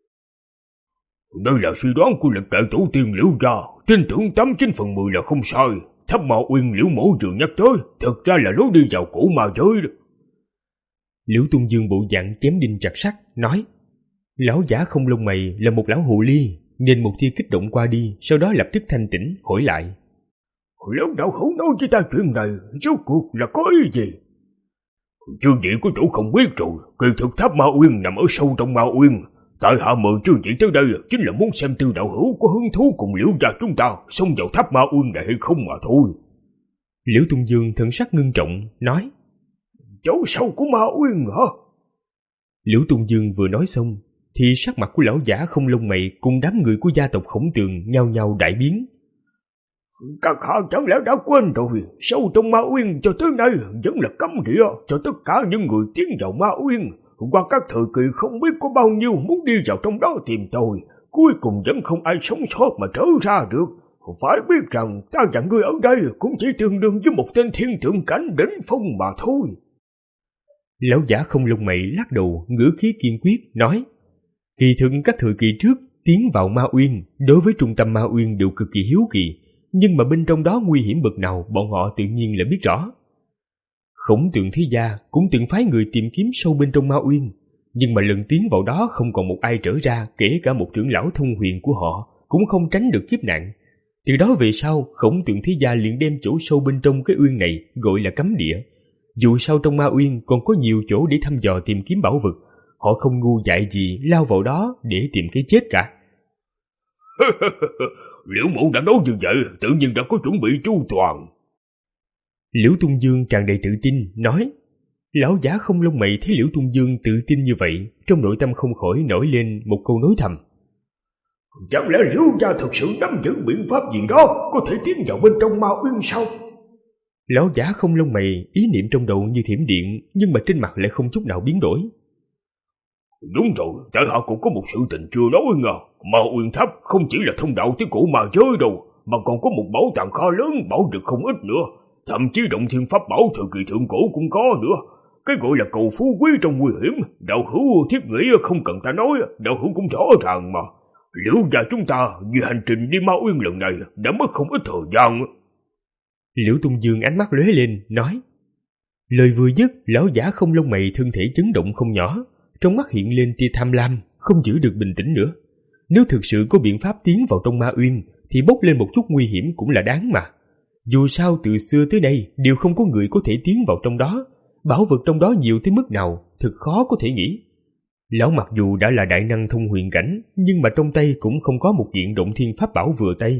Đây là suy đoán của lịch đại tổ tiên Liễu gia, tin tưởng tám chín phần mười là không sai. Tháp Ma Uyên Liễu mẫu vừa nhắc tới, thực ra là lối đi vào cổ ma giới đó. Liễu Tung Dương bộ dạng chém đinh chặt sắt nói. Lão giả không lông mày là một lão hồ ly, nên một tia kích động qua đi, sau đó lập tức thanh tĩnh hỏi lại. Liễu đạo hữu nói với ta chuyện này, rốt cuộc là có ý gì? Chư vị của chủ không biết rồi, kỳ thực tháp Ma Uyên nằm ở sâu trong Ma Uyên. Tại hạ mời chư vị tới đây chính là muốn xem Tư đạo hữu có hứng thú cùng Liễu gia chúng ta xông vào tháp Ma Uyên này hay không mà thôi. Liễu Tung Dương thần sắc ngưng trọng nói. Chỗ sâu của Ma Uyên hả? Liễu Tung Dương vừa nói xong thì sắc mặt của lão giả không lông mày cùng đám người của gia tộc Khổng Tường nhao nhao đại biến. Các hạ chẳng lẽ đã quên rồi, sâu trong Ma Uyên cho tới nay vẫn là cấm địa cho tất cả những người tiến vào Ma Uyên. Qua các thời kỳ không biết có bao nhiêu muốn đi vào trong đó tìm tôi, cuối cùng vẫn không ai sống sót mà trở ra được. Phải biết rằng ta và ngươi ở đây cũng chỉ tương đương với một tên thiên tượng cảnh đỉnh phong mà thôi. Lão giả không lông mày lắc đầu, ngữ khí kiên quyết nói. Kỳ thực các thời kỳ trước tiến vào Ma Uyên đối với trung tâm Ma Uyên đều cực kỳ hiếu kỳ, nhưng mà bên trong đó nguy hiểm bậc nào bọn họ tự nhiên là biết rõ. Khổng Tường thế gia cũng từng phái người tìm kiếm sâu bên trong Ma Uyên, nhưng mà lần tiến vào đó không còn một ai trở ra, kể cả một trưởng lão thông huyền của họ cũng không tránh được kiếp nạn. Từ đó về sau, Khổng Tường thế gia liền đem chỗ sâu bên trong cái uyên này gọi là cấm địa. Dù sao trong Ma Uyên còn có nhiều chỗ để thăm dò tìm kiếm bảo vật, họ không ngu dại gì lao vào đó để tìm cái chết cả. Liễu mẫu đã nói như vậy, tự nhiên đã có chuẩn bị chu toàn. Liễu Tung Dương tràn đầy tự tin nói. Lão giả không lông mày thấy Liễu Tung Dương tự tin như vậy, trong nội tâm không khỏi nổi lên một câu nói thầm. Chẳng lẽ Liễu gia thực sự nắm giữ biện pháp gì đó có thể tiến vào bên trong Ma Uyên sao? Lão giả không lông mày ý niệm trong đầu như thiểm điện, nhưng mà trên mặt lại không chút nào biến đổi. Đúng rồi, tại hạ cũng có một sự tình chưa nói ngờ. Ma Uyên tháp không chỉ là thông đạo tới cổ ma giới đâu, mà còn có một bảo tàng kho lớn, bảo vật không ít nữa. Thậm chí động thiên pháp bảo thời kỳ thượng cổ cũng có nữa. Cái gọi là cầu phú quý trong nguy hiểm, đạo hữu thiết nghĩ không cần ta nói, đạo hữu cũng rõ ràng mà. Liễu gia chúng ta vì hành trình đi Ma Uyên lần này đã mất không ít thời gian. Liễu Tung Dương ánh mắt lóe lên nói. Lời vừa dứt, lão giả không lông mày thân thể chấn động không nhỏ, trong mắt hiện lên tia tham lam, không giữ được bình tĩnh nữa. Nếu thực sự có biện pháp tiến vào trong Ma Uyên thì bốc lên một chút nguy hiểm cũng là đáng mà. Dù sao từ xưa tới nay đều không có người có thể tiến vào trong đó, bảo vật trong đó nhiều tới mức nào thực khó có thể nghĩ. Lão mặc dù đã là đại năng thông huyền cảnh, nhưng mà trong tay cũng không có một kiện động thiên pháp bảo vừa tay.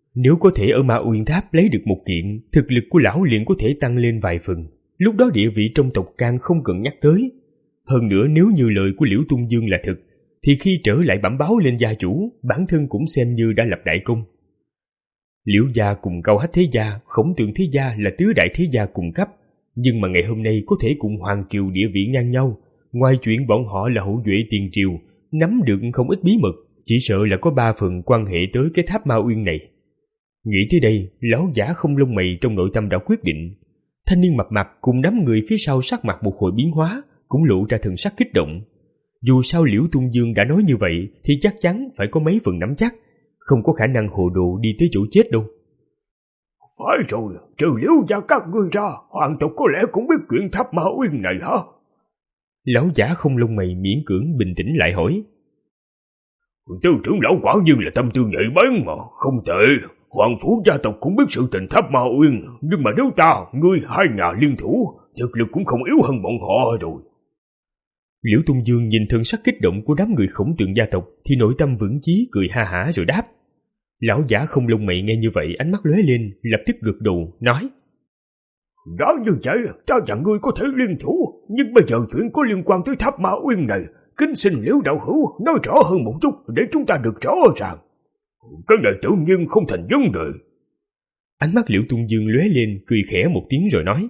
Nếu có thể ở Ma Uyên Tháp lấy được một kiện, thực lực của lão liền có thể tăng lên vài phần. Lúc đó địa vị trong tộc Can không cần nhắc tới. Hơn nữa nếu như lời của Liễu Tung Dương là thật, thì khi trở lại bẩm báo lên gia chủ, bản thân cũng xem như đã lập đại công. Liễu gia cùng Cao Hách thế gia, Khổng Tường thế gia là tứ đại thế gia cùng cấp, nhưng mà ngày hôm nay có thể cùng Hoàng triều địa vị ngang nhau. Ngoài chuyện bọn họ là hậu duệ tiền triều, nắm được không ít bí mật, chỉ sợ là có ba phần quan hệ tới cái tháp Ma Uyên này. Nghĩ tới đây, lão giả không lông mày trong nội tâm đã quyết định. Thanh niên mập mạp cùng đám người phía sau sắc mặt một hồi biến hóa, cũng lộ ra thần sắc kích động. Dù sao Liễu Tung Dương đã nói như vậy thì chắc chắn phải có mấy phần nắm chắc, không có khả năng hồ đồ đi tới chỗ chết đâu. Phải rồi, trừ Liễu gia các ngươi ra, hoàng tộc có lẽ cũng biết chuyện tháp Ma Uyên này hả? Lão giả không lông mày miễn cưỡng bình tĩnh lại hỏi. Tư trưởng lão quả nhiên là tâm tư nhạy bén mà, không tệ. Hoàng phủ gia tộc cũng biết sự tình tháp Ma Uyên, nhưng mà nếu ta, ngươi hai nhà liên thủ, thực lực cũng không yếu hơn bọn họ rồi. Liễu Tung Dương nhìn thân sắc kích động của đám người Khổng Tường gia tộc thì nội tâm vững chí cười ha hả rồi đáp. Lão giả không lông mày nghe như vậy, ánh mắt lóe lên, lập tức gật đầu nói: Đã như vậy, ta và ngươi có thể liên thủ, nhưng bây giờ chuyện có liên quan tới tháp Ma Uyên này, kính xin Liễu đạo hữu nói rõ hơn một chút để chúng ta được rõ ràng. Cái này tự nhiên không thành vấn đề. Ánh mắt Liễu Tung Dương lóe lên, cười khẽ một tiếng rồi nói.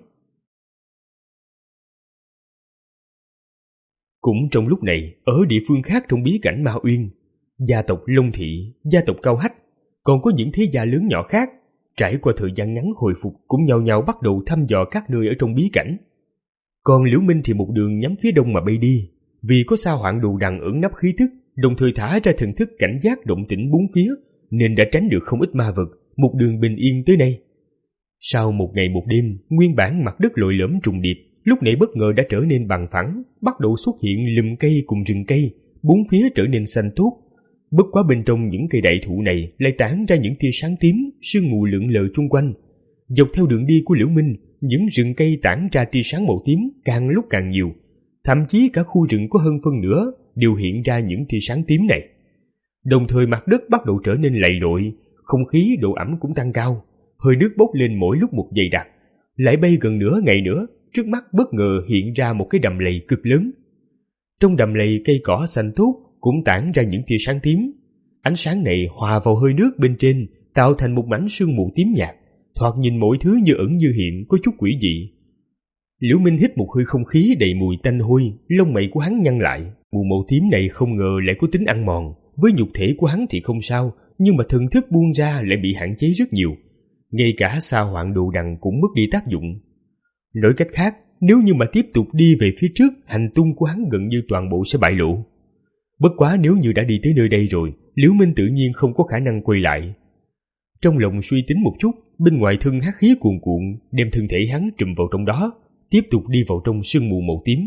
Cũng trong lúc này, ở địa phương khác trong bí cảnh Ma Uyên, gia tộc Long Thị, gia tộc Cao Hách, còn có những thế gia lớn nhỏ khác, trải qua thời gian ngắn hồi phục cũng nhao nhao bắt đầu thăm dò các nơi ở trong bí cảnh. Còn Liễu Minh thì một đường nhắm phía đông mà bay đi, vì có Sa Hoạn Đồ Đằng ẩn nấp khí thức, đồng thời thả ra thần thức cảnh giác động tĩnh bốn phía, nên đã tránh được không ít ma vật, một đường bình yên tới nay. Sau một ngày một đêm, nguyên bản mặt đất lồi lõm trùng điệp, lúc này bất ngờ đã trở nên bằng phẳng, bắt đầu xuất hiện lùm cây cùng rừng cây, bốn phía trở nên xanh tốt. Bất quá bên trong những cây đại thụ này lại tản ra những tia sáng tím, sương mù lượn lờ chung quanh. Dọc theo đường đi của Liễu Minh, những rừng cây tản ra tia sáng màu tím càng lúc càng nhiều, thậm chí cả khu rừng có hơn phân nửa đều hiện ra những tia sáng tím này. Đồng thời mặt đất bắt đầu trở nên lầy lội, không khí độ ẩm cũng tăng cao, hơi nước bốc lên mỗi lúc một dày đặc. Lại bay gần nửa ngày nữa, trước mắt bất ngờ hiện ra một cái đầm lầy cực lớn. Trong đầm lầy cây cỏ xanh tốt cũng tản ra những tia sáng tím. Ánh sáng này hòa vào hơi nước bên trên, tạo thành một mảnh sương mù tím nhạt, thoạt nhìn mọi thứ như ẩn như hiện, có chút quỷ dị. Liễu Minh hít một hơi không khí đầy mùi tanh hôi, lông mày của hắn nhăn lại. Mù màu tím này không ngờ lại có tính ăn mòn, với nhục thể của hắn thì không sao, nhưng mà thần thức buông ra lại bị hạn chế rất nhiều. Ngay cả Sa Hoạn Đồ Đằng cũng mất đi tác dụng. Nói cách khác, nếu như mà tiếp tục đi về phía trước, hành tung của hắn gần như toàn bộ sẽ bại lộ. Bất quá nếu như đã đi tới nơi đây rồi, Liễu Minh tự nhiên không có khả năng quay lại. Trong lòng suy tính một chút, bên ngoài thân hắc khí cuồn cuộn, đem thân thể hắn trùm vào trong đó, tiếp tục đi vào trong sương mù màu tím.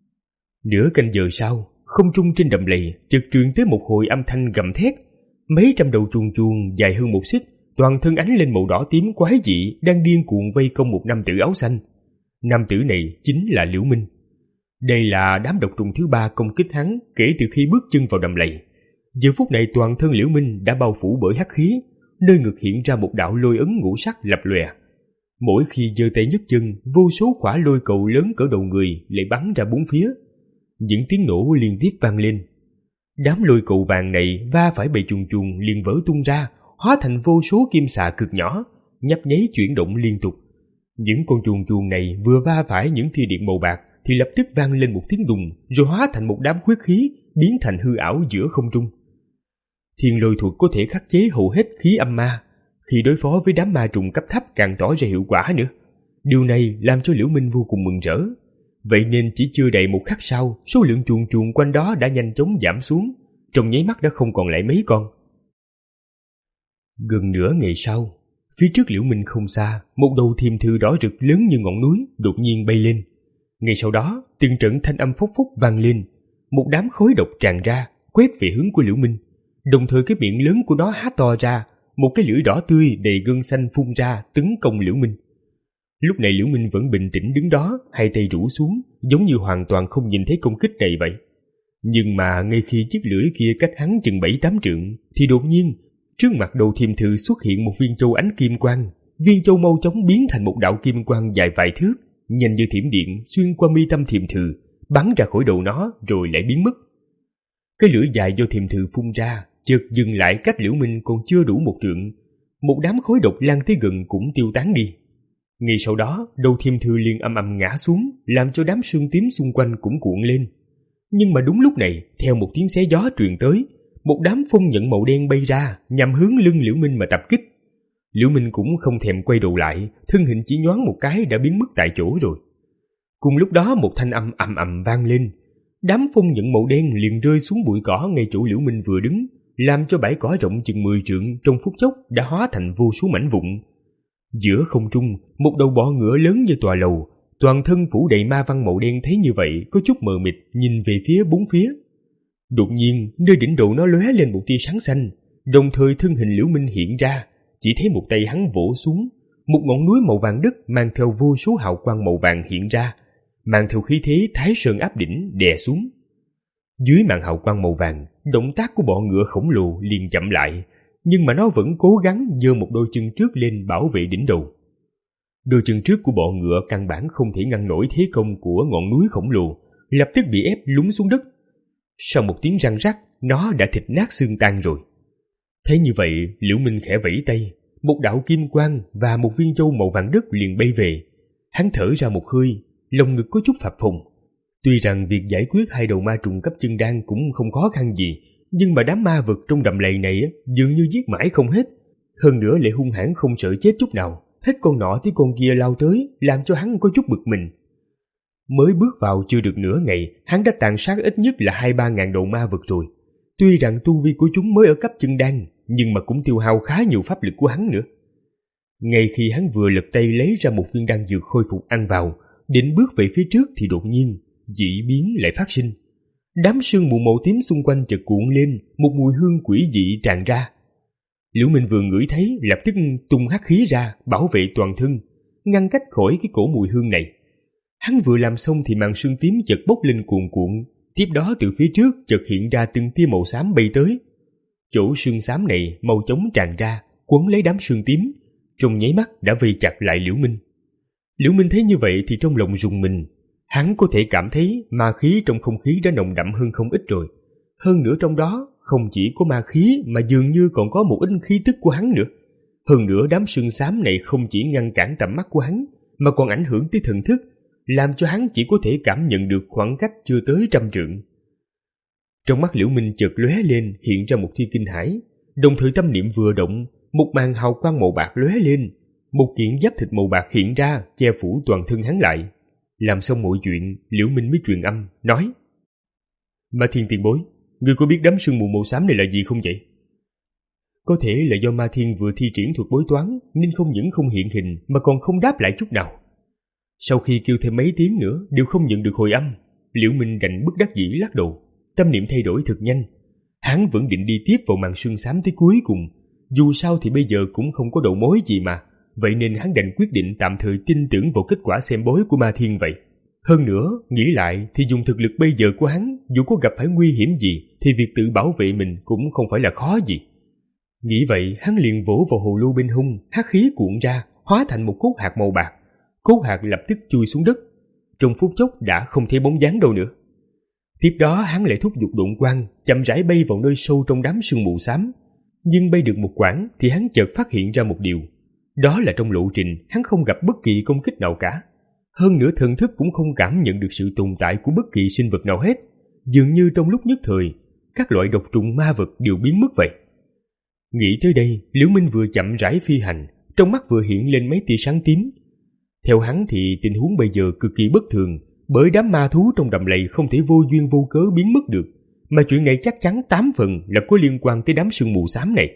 Nửa canh giờ sau, không trung trên đầm lầy chợt truyền tới một hồi âm thanh gầm thét. Mấy trăm đầu chuông chuông dài hơn một xích, toàn thân ánh lên màu đỏ tím quái dị, đang điên cuồng vây công một nam tử áo xanh. Nam tử này chính là Liễu Minh. Đây là đám độc trùng thứ ba công kích hắn kể từ khi bước chân vào đầm lầy. Giờ phút này toàn thân Liễu Minh đã bao phủ bởi hắc khí, nơi ngực hiện ra một đạo lôi ấn ngũ sắc lập lòe. Mỗi khi giơ tay nhấc chân, vô số quả lôi cầu lớn cỡ đầu người lại bắn ra bốn phía. Những tiếng nổ liên tiếp vang lên. Đám lôi cầu vàng này va phải bầy chuồn chuồn liền vỡ tung ra, hóa thành vô số kim xà cực nhỏ, nhấp nháy chuyển động liên tục. Những con chuồn chuồn này vừa va phải những tia điện màu bạc thì lập tức vang lên một tiếng đùng, rồi hóa thành một đám huyết khí biến thành hư ảo giữa không trung. Thiên lôi thuật có thể khắc chế hầu hết khí âm ma, khi đối phó với đám ma trùng cấp thấp càng tỏ ra hiệu quả nữa. Điều này làm cho Liễu Minh vô cùng mừng rỡ. Vậy nên chỉ chưa đầy một khắc sau, số lượng chuồn chuồn quanh đó đã nhanh chóng giảm xuống, trong nháy mắt đã không còn lại mấy con. Gần nửa ngày sau, phía trước Liễu Minh không xa, một đầu thiềm thư đỏ rực lớn như ngọn núi đột nhiên bay lên. Ngay sau đó, từng trận thanh âm phốc phốc vang lên, một đám khói độc tràn ra, quét về hướng của Liễu Minh. Đồng thời cái miệng lớn của nó há to ra, một cái lưỡi đỏ tươi đầy gân xanh phun ra tấn công Liễu Minh. Lúc này Liễu Minh vẫn bình tĩnh đứng đó, hai tay rũ xuống, giống như hoàn toàn không nhìn thấy công kích này vậy. Nhưng mà ngay khi chiếc lưỡi kia cách hắn chừng bảy tám trượng, thì đột nhiên trước mặt Đồ Thiềm Thư xuất hiện một viên châu ánh kim quang. Viên châu mau chóng biến thành một đạo kim quang dài vài thước, nhanh như thiểm điện xuyên qua mi tâm Thiềm Thư, bắn ra khỏi đầu nó rồi lại biến mất. Cái lưỡi dài do Thiềm Thư phun ra chợt dừng lại cách Liễu Minh còn chưa đủ một trượng. Một đám khói độc lan tới gần cũng tiêu tán đi. Ngay sau đó, Đầu Thiềm Thư liền âm ầm ngã xuống, làm cho đám sương tím xung quanh cũng cuộn lên. Nhưng mà đúng lúc này, theo một tiếng xé gió truyền tới, một đám phong nhận màu đen bay ra, nhằm hướng lưng Liễu Minh mà tập kích. Liễu Minh cũng không thèm quay đầu lại, thân hình chỉ nhoáng một cái đã biến mất tại chỗ rồi. Cùng lúc đó một thanh âm ầm ầm vang lên, đám phong nhận màu đen liền rơi xuống bụi cỏ ngay chỗ Liễu Minh vừa đứng, làm cho bãi cỏ rộng chừng mười trượng trong phút chốc đã hóa thành vô số mảnh vụn. Giữa không trung, một đầu bọ ngựa lớn như tòa lầu, toàn thân phủ đầy ma văn màu đen thấy như vậy có chút mờ mịt nhìn về phía bốn phía. Đột nhiên, nơi đỉnh đầu nó lóe lên một tia sáng xanh, đồng thời thân hình Liễu Minh hiện ra, chỉ thấy một tay hắn vỗ xuống, một ngọn núi màu vàng đất mang theo vô số hào quang màu vàng hiện ra, mang theo khí thế Thái Sơn áp đỉnh đè xuống. Dưới màn hào quang màu vàng, động tác của bọ ngựa khổng lồ liền chậm lại, nhưng mà nó vẫn cố gắng giơ một đôi chân trước lên bảo vệ đỉnh đầu. Đôi chân trước của bọ ngựa căn bản không thể ngăn nổi thế công của ngọn núi khổng lồ, lập tức bị ép lún xuống đất. Sau một tiếng răng rắc, nó đã thịt nát xương tan rồi. Thấy như vậy, Liễu Minh khẽ vẫy tay, một đạo kim quang và một viên châu màu vàng đất liền bay về. Hắn thở ra một hơi, lồng ngực có chút phập phồng. Tuy rằng việc giải quyết hai đầu ma trùng cấp chân đan cũng không khó khăn gì, nhưng mà đám ma vật trong đầm lầy này dường như giết mãi không hết. Hơn nữa lại hung hãn không sợ chết chút nào, hết con nọ tới con kia lao tới, làm cho hắn có chút bực mình. Mới bước vào chưa được nửa ngày, hắn đã tàn sát ít nhất là hai ba ngàn đầu ma vật rồi. Tuy rằng tu vi của chúng mới ở cấp chân đan, nhưng mà cũng tiêu hao khá nhiều pháp lực của hắn nữa. Ngay khi hắn vừa lật tay lấy ra một viên đan dược khôi phục ăn vào, định bước về phía trước thì đột nhiên dị biến lại phát sinh. Đám sương mù màu tím xung quanh chợt cuộn lên, một mùi hương quỷ dị tràn ra. Liễu Minh vừa ngửi thấy, lập tức tung hắc khí ra bảo vệ toàn thân, ngăn cách khỏi cái cổ mùi hương này. Hắn vừa làm xong thì màn sương tím chợt bốc lên cuồn cuộn, tiếp đó từ phía trước chợt hiện ra từng tia màu xám bay tới. Chỗ sương xám này màu chóng tràn ra, quấn lấy đám sương tím, trong nháy mắt đã vây chặt lại Liễu Minh. Liễu Minh thấy như vậy thì trong lòng rùng mình. Hắn có thể cảm thấy ma khí trong không khí đã nồng đậm hơn không ít rồi. Hơn nữa trong đó không chỉ có ma khí mà dường như còn có một ít khí tức của hắn nữa. Hơn nữa đám sương xám này không chỉ ngăn cản tầm mắt của hắn mà còn ảnh hưởng tới thần thức, làm cho hắn chỉ có thể cảm nhận được khoảng cách chưa tới trăm trượng. Trong mắt Liễu Minh chợt lóe lên hiện ra một tia kinh hãi, đồng thời tâm niệm vừa động, một màn hào quang màu bạc lóe lên, một kiện giáp thịt màu bạc hiện ra che phủ toàn thân hắn lại. Làm xong mọi chuyện, Liễu Minh mới truyền âm nói: Ma Thiên tiền bối, ngươi có biết đám sương mù màu xám này là gì không vậy? Có thể là do Ma Thiên vừa thi triển thuật bói toán nên không những không hiện hình mà còn không đáp lại chút nào. Sau khi kêu thêm mấy tiếng nữa đều không nhận được hồi âm, Liễu Minh đành bất đắc dĩ lắc đầu, tâm niệm thay đổi thật nhanh. Hắn vẫn định đi tiếp vào màn sương xám tới cuối cùng, dù sao thì bây giờ cũng không có đầu mối gì mà, vậy nên hắn đành quyết định tạm thời tin tưởng vào kết quả xem bói của Ma Thiên vậy. Hơn nữa, nghĩ lại thì dùng thực lực bây giờ của hắn, dù có gặp phải nguy hiểm gì thì việc tự bảo vệ mình cũng không phải là khó gì. Nghĩ vậy, hắn liền vỗ vào hồ lô bên hông, hắc khí cuộn ra, hóa thành một cốt hạt màu bạc. Cốt hạt lập tức chui xuống đất, trong phút chốc đã không thấy bóng dáng đâu nữa. Tiếp đó hắn lại thúc giục độn quang, chậm rãi bay vào nơi sâu trong đám sương mù xám. Nhưng bay được một quãng thì hắn chợt phát hiện ra một điều, đó là trong lộ trình hắn không gặp bất kỳ công kích nào cả. Hơn nữa thần thức cũng không cảm nhận được sự tồn tại của bất kỳ sinh vật nào hết. Dường như trong lúc nhất thời, các loại độc trùng ma vật đều biến mất vậy. Nghĩ tới đây, Liễu Minh vừa chậm rãi phi hành, trong mắt vừa hiện lên mấy tia sáng tím. Theo hắn thì tình huống bây giờ cực kỳ bất thường, bởi đám ma thú trong đầm lầy không thể vô duyên vô cớ biến mất được, mà chuyện này chắc chắn tám phần là có liên quan tới đám sương mù xám này.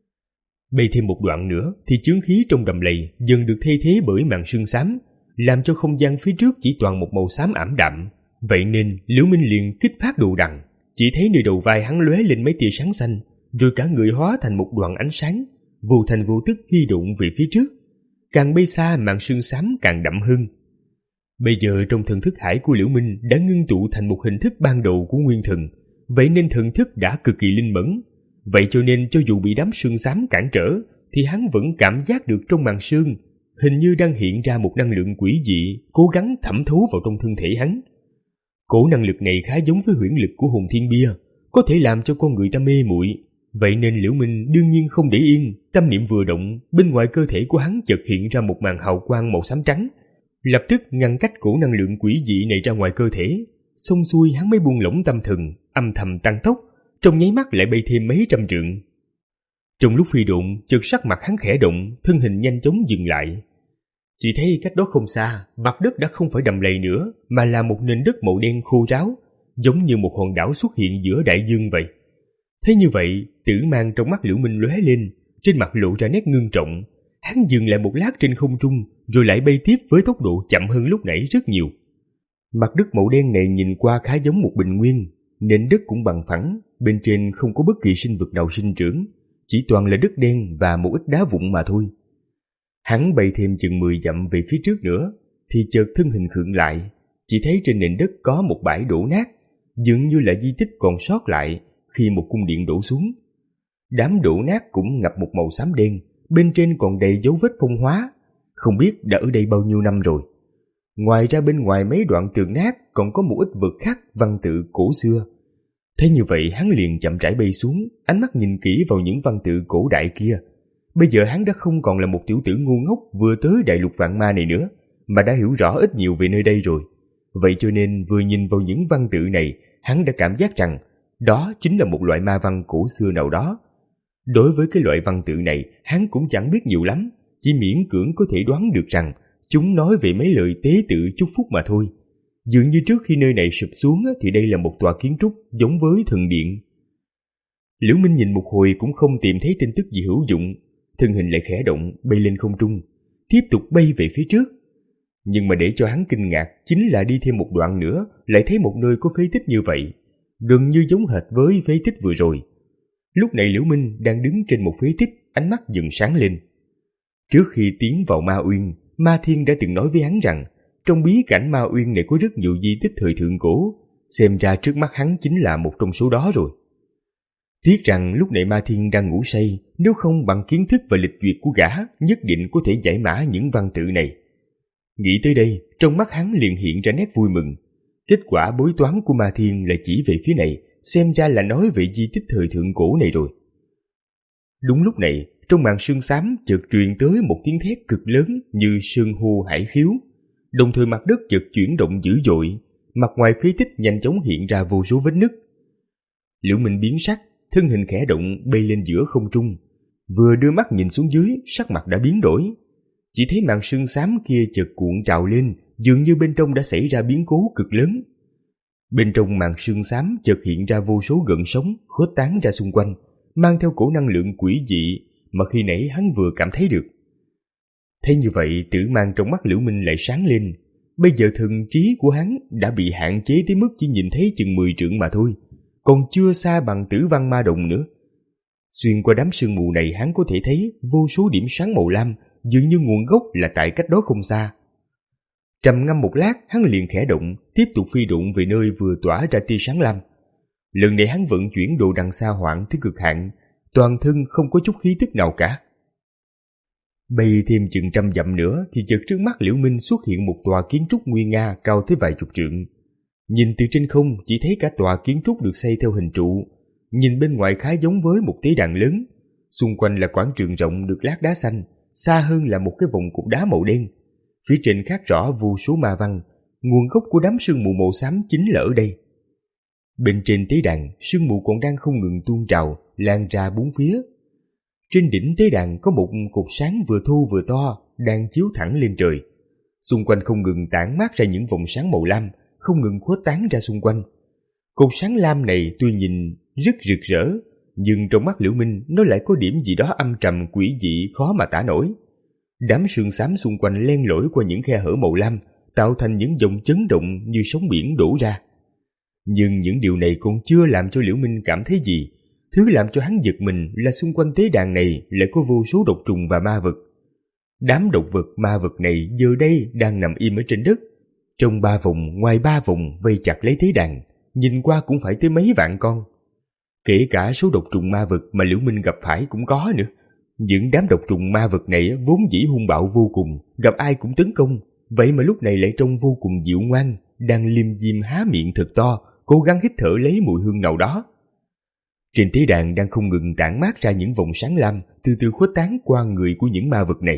Bay thêm một đoạn nữa thì chướng khí trong đầm lầy dần được thay thế bởi màn sương xám, làm cho không gian phía trước chỉ toàn một màu xám ảm đạm. Vậy nên Liễu Minh liền kích phát đồ đằng, chỉ thấy nơi đầu vai hắn lóe lên mấy tia sáng xanh, rồi cả người hóa thành một đoàn ánh sáng, vô thành vô tức phi độn về phía trước. Càng bay xa màn sương xám càng đậm hơn. Bây giờ trong thần thức hải của Liễu Minh đã ngưng tụ thành một hình thức ban đầu của nguyên thần, vậy nên thần thức đã cực kỳ linh mẫn. vậy cho nên cho dù bị đám sương xám cản trở, thì hắn vẫn cảm giác được trong màn sương hình như đang hiện ra một năng lượng quỷ dị cố gắng thẩm thấu vào trong thân thể hắn. Cổ năng lực này khá giống với huyễn lực của hồn thiên bia, có thể làm cho con người ta mê muội. Vậy nên Liễu Minh đương nhiên không để yên, tâm niệm vừa động, bên ngoài cơ thể của hắn chợt hiện ra một màn hào quang màu xám trắng, lập tức ngăn cách cổ năng lượng quỷ dị này ra ngoài cơ thể. Xong xuôi hắn mới buông lỏng tâm thần, âm thầm tăng tốc, trong nháy mắt lại bay thêm mấy trăm trượng. Trong lúc phi độn, chợt sắc mặt hắn khẽ động, thân hình nhanh chóng dừng lại. Chỉ thấy cách đó không xa, mặt đất đã không phải đầm lầy nữa, mà là một nền đất màu đen khô ráo, giống như một hòn đảo xuất hiện giữa đại dương vậy. Thế như vậy, tử mang trong mắt Liễu Minh lóe lên, trên mặt lộ ra nét ngưng trọng. Hắn dừng lại một lát trên không trung, rồi lại bay tiếp với tốc độ chậm hơn lúc nãy rất nhiều. Mặt đất màu đen này nhìn qua khá giống một bình nguyên, nền đất cũng bằng phẳng, bên trên không có bất kỳ sinh vật nào sinh trưởng, chỉ toàn là đất đen và một ít đá vụn mà thôi. Hắn bay thêm chừng mười dặm về phía trước nữa, thì chợt thân hình khựng lại, chỉ thấy trên nền đất có một bãi đổ nát, dường như là di tích còn sót lại khi một cung điện đổ xuống. Đám đổ nát cũng ngập một màu xám đen, bên trên còn đầy dấu vết phong hóa, không biết đã ở đây bao nhiêu năm rồi. Ngoài ra bên ngoài mấy đoạn tường nát còn có một ít vật khắc văn tự cổ xưa. Thế như vậy hắn liền chậm rãi bay xuống, ánh mắt nhìn kỹ vào những văn tự cổ đại kia. Bây giờ hắn đã không còn là một tiểu tử ngu ngốc vừa tới đại lục vạn ma này nữa, mà đã hiểu rõ ít nhiều về nơi đây rồi. Vậy cho nên vừa nhìn vào những văn tự này, hắn đã cảm giác rằng đó chính là một loại ma văn cổ xưa nào đó. Đối với cái loại văn tự này, hắn cũng chẳng biết nhiều lắm, chỉ miễn cưỡng có thể đoán được rằng chúng nói về mấy lời tế tự chúc phúc mà thôi. Dường như trước khi nơi này sụp xuống thì đây là một tòa kiến trúc giống với thần điện. Liễu Minh nhìn một hồi cũng không tìm thấy tin tức gì hữu dụng, thân hình lại khẽ động bay lên không trung, tiếp tục bay về phía trước. Nhưng mà để cho hắn kinh ngạc chính là đi thêm một đoạn nữa lại thấy một nơi có phế tích như vậy, gần như giống hệt với phế tích vừa rồi. Lúc này Liễu Minh đang đứng trên một phế tích, ánh mắt dần sáng lên. Trước khi tiến vào Ma Uyên, Ma Thiên đã từng nói với hắn rằng trong bí cảnh Ma Uyên này có rất nhiều di tích thời thượng cổ, xem ra trước mắt hắn chính là một trong số đó rồi. Tiếc rằng lúc này Ma Thiên đang ngủ say, nếu không bằng kiến thức và lịch duyệt của gã nhất định có thể giải mã những văn tự này. Nghĩ tới đây, trong mắt hắn liền hiện ra nét vui mừng. Kết quả bói toán của Ma Thiên lại chỉ về phía này, xem ra là nói về di tích thời thượng cổ này rồi. Đúng lúc này, trong màn sương xám chợt truyền tới một tiếng thét cực lớn như sương hô hải khiếu, đồng thời mặt đất chợt chuyển động dữ dội, mặt ngoài phế tích nhanh chóng hiện ra vô số vết nứt. Liễu Minh biến sắc, thân hình khẽ động bay lên giữa không trung, vừa đưa mắt nhìn xuống dưới, sắc mặt đã biến đổi. Chỉ thấy màn sương xám kia chợt cuộn trào lên, dường như bên trong đã xảy ra biến cố cực lớn. Bên trong màn sương xám chợt hiện ra vô số gợn sóng khuếch tán ra xung quanh, mang theo cổ năng lượng quỷ dị mà khi nãy hắn vừa cảm thấy được. Thế như vậy, tử mang trong mắt Liễu Minh lại sáng lên. Bây giờ thần trí của hắn đã bị hạn chế tới mức chỉ nhìn thấy chừng mười trượng mà thôi, còn chưa xa bằng Tử Văn Ma Đồng nữa. Xuyên qua đám sương mù này, hắn có thể thấy vô số điểm sáng màu lam, dường như nguồn gốc là tại cách đó không xa. Trầm ngâm một lát, hắn liền khẽ động, tiếp tục phi độn về nơi vừa tỏa ra tia sáng lam. Lần này hắn vận chuyển đồ đằng xa hoảng tới cực hạn, toàn thân không có chút khí tức nào cả. Bay thêm chừng trăm dặm nữa thì chợt trước mắt Liễu Minh xuất hiện một tòa kiến trúc nguy nga cao tới vài chục trượng. Nhìn từ trên không chỉ thấy cả tòa kiến trúc được xây theo hình trụ, nhìn bên ngoài khá giống với một tế đàn lớn. Xung quanh là quảng trường rộng được lát đá xanh, xa hơn là một cái vòng cục đá màu đen. Phía trên khắc rõ vô số ma văn, nguồn gốc của đám sương mù màu xám chính là ở đây. Bên trên tế đàn, sương mù còn đang không ngừng tuôn trào, lan ra bốn phía. Trên đỉnh tế đàn có một cột sáng vừa thô vừa to, đang chiếu thẳng lên trời. Xung quanh không ngừng tản mát ra những vòng sáng màu lam, không ngừng khuếch tán ra xung quanh. Cột sáng lam này tuy nhìn rất rực rỡ, nhưng trong mắt Liễu Minh nó lại có điểm gì đó âm trầm quỷ dị khó mà tả nổi. Đám sương xám xung quanh len lỏi qua những khe hở màu lam, tạo thành những dòng chấn động như sóng biển đổ ra. Nhưng những điều này còn chưa làm cho Liễu Minh cảm thấy gì. Thứ làm cho hắn giật mình là xung quanh tế đàn này lại có vô số độc trùng và ma vật. Đám độc vật ma vật này giờ đây đang nằm im ở trên đất, trong ba vùng ngoài ba vùng vây chặt lấy tế đàn, nhìn qua cũng phải tới mấy vạn con. Kể cả số độc trùng ma vật mà Liễu Minh gặp phải cũng có nữa. Những đám độc trùng ma vật này vốn dĩ hung bạo vô cùng, gặp ai cũng tấn công, vậy mà lúc này lại trông vô cùng dịu ngoan, đang liêm diêm há miệng thật to, cố gắng hít thở lấy mùi hương nào đó. Trên tế đàn đang không ngừng tản mát ra những vòng sáng lam, từ từ khuếch tán qua người của những ma vật này.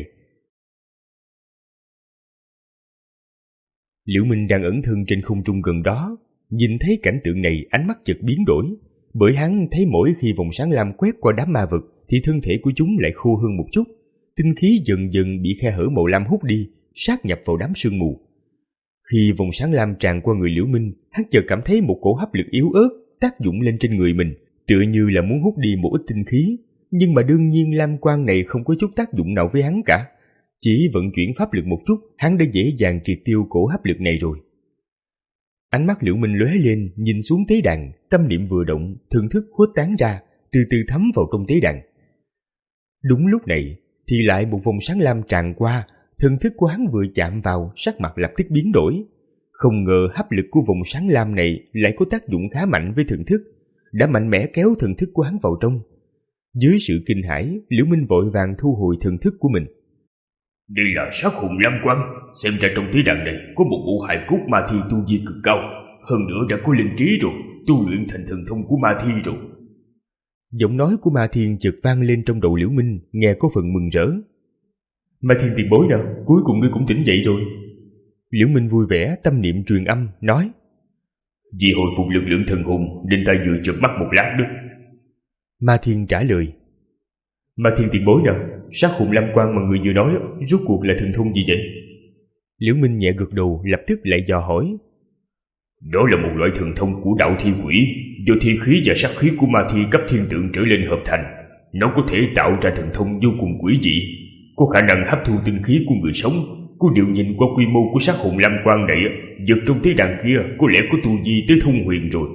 Liễu Minh đang ẩn thân trên không trung gần đó, nhìn thấy cảnh tượng này, ánh mắt chợt biến đổi, bởi hắn thấy mỗi khi vòng sáng lam quét qua đám ma vật thì thân thể của chúng lại khô hơn một chút, tinh khí dần dần bị khe hở màu lam hút đi, sát nhập vào đám sương mù. Khi vòng sáng lam tràn qua người Liễu Minh, hắn chợt cảm thấy một cổ hấp lực yếu ớt tác dụng lên trên người mình, tựa như là muốn hút đi một ít tinh khí, nhưng mà đương nhiên lam quang này không có chút tác dụng nào với hắn cả. Chỉ vận chuyển pháp lực một chút, hắn đã dễ dàng triệt tiêu cổ hấp lực này rồi. Ánh mắt Liễu Minh lóe lên, nhìn xuống tế đàn, tâm niệm vừa động, thần thức khuếch tán ra, từ từ thấm vào trong tế đàn. Đúng lúc này, thì lại một vòng sáng lam tràn qua, thần thức của hắn vừa chạm vào, sắc mặt lập tức biến đổi. Không ngờ hấp lực của vòng sáng lam này lại có tác dụng khá mạnh với thần thức, đã mạnh mẽ kéo thần thức của hắn vào trong. Dưới sự kinh hãi, Liễu Minh vội vàng thu hồi thần thức của mình. Đây là sát hồn lam quang, xem ra trong thế đàn này có một bộ hài cốt ma thi tu vi cực cao, hơn nữa đã có linh trí rồi, tu luyện thành thần thông của ma thi rồi. Giọng nói của Ma Thiên chợt vang lên trong đầu Liễu Minh, nghe có phần mừng rỡ. Ma Thiên tiền bối nào, cuối cùng ngươi cũng tỉnh dậy rồi. Liễu Minh vui vẻ, tâm niệm truyền âm, nói: Vì hồi phục lực lượng thần hồn nên ta vừa chợp mắt một lát đó. Ma Thiên trả lời: Ma Thiên tiền bối nào, sát hồn lam quang mà người vừa nói rốt cuộc là thần thông gì vậy? Liễu Minh nhẹ gật đầu, lập tức lại dò hỏi: Đó là một loại thần thông của đạo thi quỷ, do thi khí và sát khí của ma thi cấp thiên tượng trở lên hợp thành. Nó có thể tạo ra thần thông vô cùng quỷ dị, có khả năng hấp thu tinh khí của người sống. Có điều nhìn qua quy mô của sát hồn lam quang này, vật trong thế đàn kia có lẽ có tu vi tới thông huyền rồi.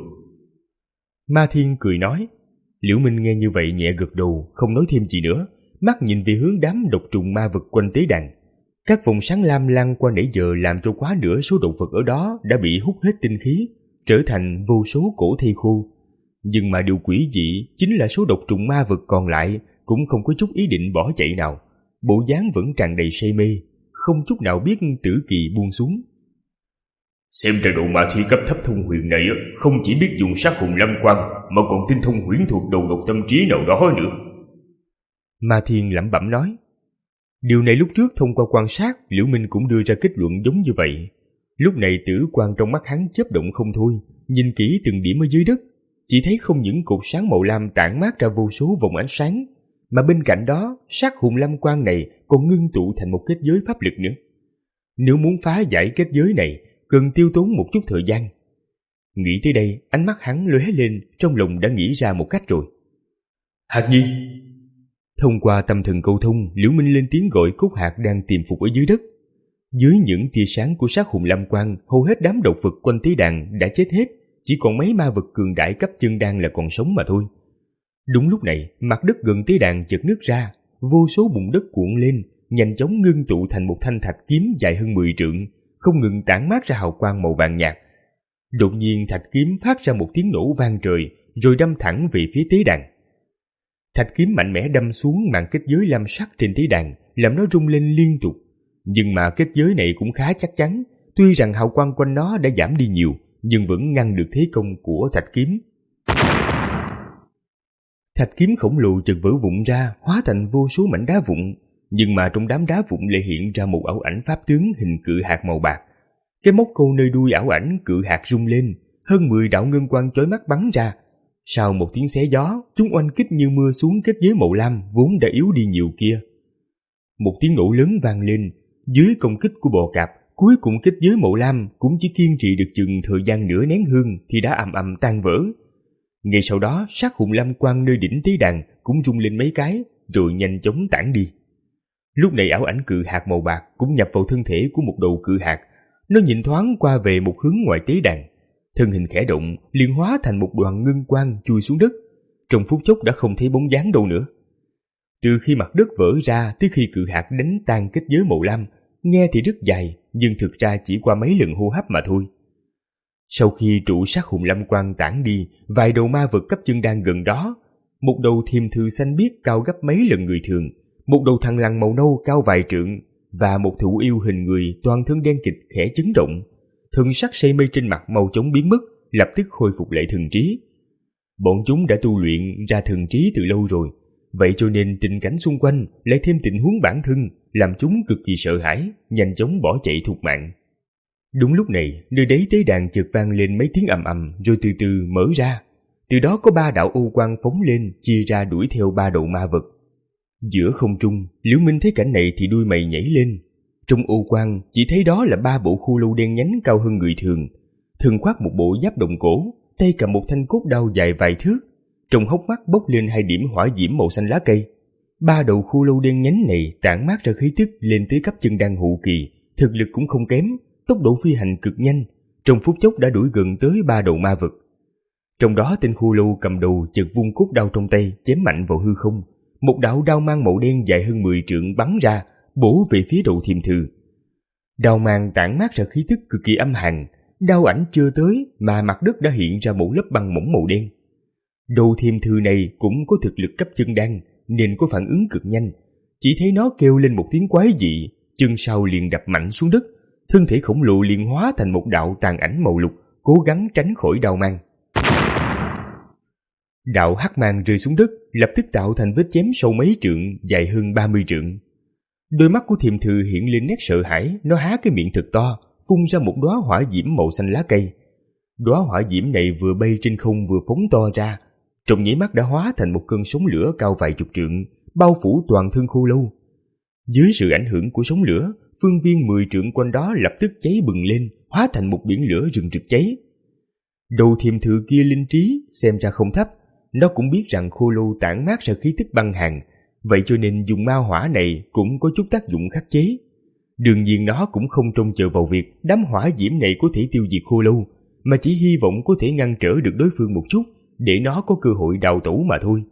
Ma Thiên cười nói. Liễu Minh nghe như vậy nhẹ gật đầu, không nói thêm gì nữa, mắt nhìn về hướng đám độc trùng ma vật quanh tế đàn. Các vòng sáng lam lan qua nãy giờ làm cho quá nửa số động vật ở đó đã bị hút hết tinh khí, trở thành vô số cổ thây khô. Nhưng mà điều quỷ dị chính là số độc trùng ma vật còn lại cũng không có chút ý định bỏ chạy nào, bộ dáng vẫn tràn đầy say mê, không chút nào biết tử kỳ buông xuống. Xem ra độ ma thi cấp thấp thông huyền này không chỉ biết dùng sát hồn lam quang mà còn tinh thông huyễn thuật đầu độc tâm trí nào đó nữa. Ma Thiên lẩm bẩm nói. Điều này lúc trước thông qua quan sát, Liễu Minh cũng đưa ra kết luận giống như vậy. Lúc này tử quang trong mắt hắn chớp động không thôi, nhìn kỹ từng điểm ở dưới đất, chỉ thấy không những cột sáng màu lam tản mát ra vô số vòng ánh sáng, mà bên cạnh đó sát hồn lam quang này còn ngưng tụ thành một kết giới pháp lực nữa. Nếu muốn phá giải kết giới này, cần tiêu tốn một chút thời gian. Nghĩ tới đây, ánh mắt hắn lóe lên, trong lòng đã nghĩ ra một cách rồi. Hạt Nhi! Thông qua tâm thần câu thông, Liễu Minh lên tiếng gọi Cốt Hạt đang tiềm phục ở dưới đất. Dưới những tia sáng của sát hồn lam quang, hầu hết đám độc vật quanh tế đàn đã chết hết, chỉ còn mấy ma vật cường đại cấp chân đan là còn sống mà thôi. Đúng lúc này, mặt đất gần tế đàn chợt nứt ra, vô số bùn đất cuộn lên, nhanh chóng ngưng tụ thành một thanh thạch kiếm dài hơn mười trượng, không ngừng tản mát ra hào quang màu vàng nhạt. Đột nhiên thạch kiếm phát ra một tiếng nổ vang trời, rồi đâm thẳng về phía tế đàn. Thạch kiếm mạnh mẽ đâm xuống màn kết giới lam sắc trên tế đàn, làm nó rung lên liên tục. Nhưng mà kết giới này cũng khá chắc chắn, tuy rằng hào quang quanh nó đã giảm đi nhiều, nhưng vẫn ngăn được thế công của thạch kiếm. Thạch kiếm khổng lồ chợt vỡ vụn ra, hóa thành vô số mảnh đá vụn, nhưng mà trong đám đá vụn lại hiện ra một ảo ảnh pháp tướng hình cự hạt màu bạc. Cái móc câu nơi đuôi ảo ảnh cự hạt rung lên, hơn mười đạo ngân quang chói mắt bắn ra. Sau một tiếng xé gió, chúng oanh kích như mưa xuống kết giới màu lam vốn đã yếu đi nhiều kia. Một tiếng nổ lớn vang lên, dưới công kích của bò cạp, cuối cùng kết giới màu lam cũng chỉ kiên trì được chừng thời gian nửa nén hương thì đã ầm ầm tan vỡ. Ngay sau đó, sát hồn lam quang nơi đỉnh tế đàn cũng rung lên mấy cái, rồi nhanh chóng tản đi. Lúc này ảo ảnh cự hạt màu bạc cũng nhập vào thân thể của một đầu cự hạt. Nó nhìn thoáng qua về một hướng ngoài tế đàn, thân hình khẽ động, liền hóa thành một đoàn ngân quang chui xuống đất. Trong phút chốc đã không thấy bóng dáng đâu nữa. Từ khi mặt đất vỡ ra tới khi cự hạt đánh tan kết giới màu lam, nghe thì rất dài, nhưng thực ra chỉ qua mấy lần hô hấp mà thôi. Sau khi trụ sát hùng lâm quang tản đi, vài đầu ma vật cấp chân đan gần đó, một đầu thiềm thư xanh biếc cao gấp mấy lần người thường, một đầu thằn lằn màu nâu cao vài trượng, và một thụ yêu hình người toàn thân đen kịt khẽ chấn động. Thần sắc say mê trên mặt mau chóng biến mất, lập tức khôi phục lại thần trí. Bọn chúng đã tu luyện ra thần trí từ lâu rồi, vậy cho nên tình cảnh xung quanh lại thêm tình huống bản thân làm chúng cực kỳ sợ hãi, nhanh chóng bỏ chạy thục mạng. Đúng lúc này, nơi đấy tế đàn chợt vang lên mấy tiếng ầm ầm rồi từ từ mở ra. Từ đó có ba đạo ô quang phóng lên, chia ra đuổi theo ba đầu ma vật. Giữa không trung, Liễu Minh thấy cảnh này thì đuôi mày nhảy lên. Trong ô quang chỉ thấy đó là ba bộ khô lâu đen nhánh cao hơn người thường, thân khoác một bộ giáp đồng cổ, tay cầm một thanh cốt đao dài vài thước, trong hốc mắt bốc lên hai điểm hỏa diễm màu xanh lá cây. Ba đầu khô lâu đen nhánh này tản mát ra khí tức lên tới cấp chân đan hậu kỳ, thực lực cũng không kém, tốc độ phi hành cực nhanh, trong phút chốc đã đuổi gần tới ba đầu ma vật. Trong đó tên khô lâu cầm đầu chợt vung cốt đao trong tay chém mạnh vào hư không, một đạo đao mang màu đen dài hơn mười trượng bắn ra, bổ về phía đầu thiềm thư. Đao mang tản mát ra khí tức cực kỳ âm hàn, đao ảnh chưa tới mà mặt đất đã hiện ra một lớp băng mỏng màu đen. Đầu thiềm thư này cũng có thực lực cấp chân đan nên có phản ứng cực nhanh, chỉ thấy nó kêu lên một tiếng quái dị, chân sau liền đập mạnh xuống đất, thân thể khổng lồ liền hóa thành một đạo tàn ảnh màu lục, cố gắng tránh khỏi đao mang. Đạo hắc mang rơi xuống đất, lập tức tạo thành vết chém sâu mấy trượng, dài hơn ba mươi trượng. Đôi mắt của thiềm thư hiện lên nét sợ hãi, nó há cái miệng thật to, phun ra một đóa hỏa diễm màu xanh lá cây. Đóa hỏa diễm này vừa bay trên không vừa phóng to ra, trong nháy mắt đã hóa thành một cơn sóng lửa cao vài chục trượng, bao phủ toàn thân khô lâu. Dưới sự ảnh hưởng của sóng lửa, phương viên mười trượng quanh đó lập tức cháy bừng lên, hóa thành một biển lửa rừng rực cháy. Đầu thiềm thư kia linh trí xem ra không thấp, nó cũng biết rằng khô lâu tản mát ra khí tức băng hàn, vậy cho nên dùng ma hỏa này cũng có chút tác dụng khắc chế. Đương nhiên nó cũng không trông chờ vào việc đám hỏa diễm này có thể tiêu diệt khô lâu, mà chỉ hy vọng có thể ngăn trở được đối phương một chút, để nó có cơ hội đào tẩu mà thôi.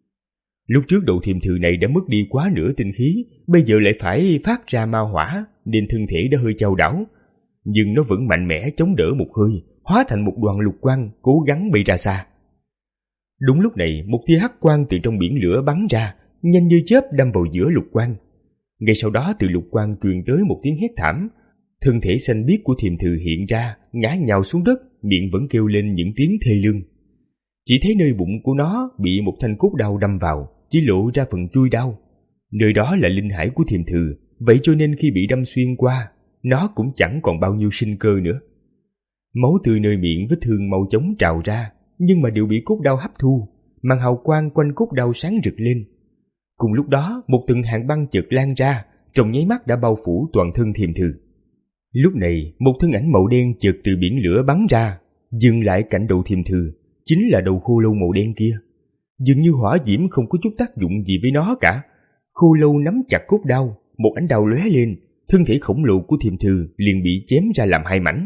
Lúc trước đầu thiềm thư này đã mất đi quá nửa tinh khí, bây giờ lại phải phát ra ma hỏa, nên thân thể đã hơi chao đảo. Nhưng nó vẫn mạnh mẽ chống đỡ một hơi, hóa thành một đoàn lục quang, cố gắng bay ra xa. Đúng lúc này, một tia hắc quang từ trong biển lửa bắn ra, nhanh như chớp đâm vào giữa lục quang. Ngay sau đó từ lục quang truyền tới một tiếng hét thảm, thân thể xanh biếc của thiềm thư hiện ra, ngã nhào xuống đất, miệng vẫn kêu lên những tiếng thê lương. Chỉ thấy nơi bụng của nó bị một thanh cốt đao đâm vào, chỉ lộ ra phần chui đao. Nơi đó là linh hải của thiềm thư, vậy cho nên khi bị đâm xuyên qua, nó cũng chẳng còn bao nhiêu sinh cơ nữa. Máu tươi nơi miệng vết thương mau chóng trào ra, nhưng mà đều bị cốt đao hấp thu, màn hào quang quanh cốt đao sáng rực lên. Cùng lúc đó, một tầng hàn băng chợt lan ra, trong nháy mắt đã bao phủ toàn thân thiềm thư. Lúc này, một thân ảnh màu đen chợt từ biển lửa bắn ra, dừng lại cạnh đầu thiềm thư, chính là đầu khô lâu màu đen kia. Dường như hỏa diễm không có chút tác dụng gì với nó cả. Khô lâu nắm chặt cốt đao, một ánh đao lóe lên, thân thể khổng lồ của thiềm thư liền bị chém ra làm hai mảnh.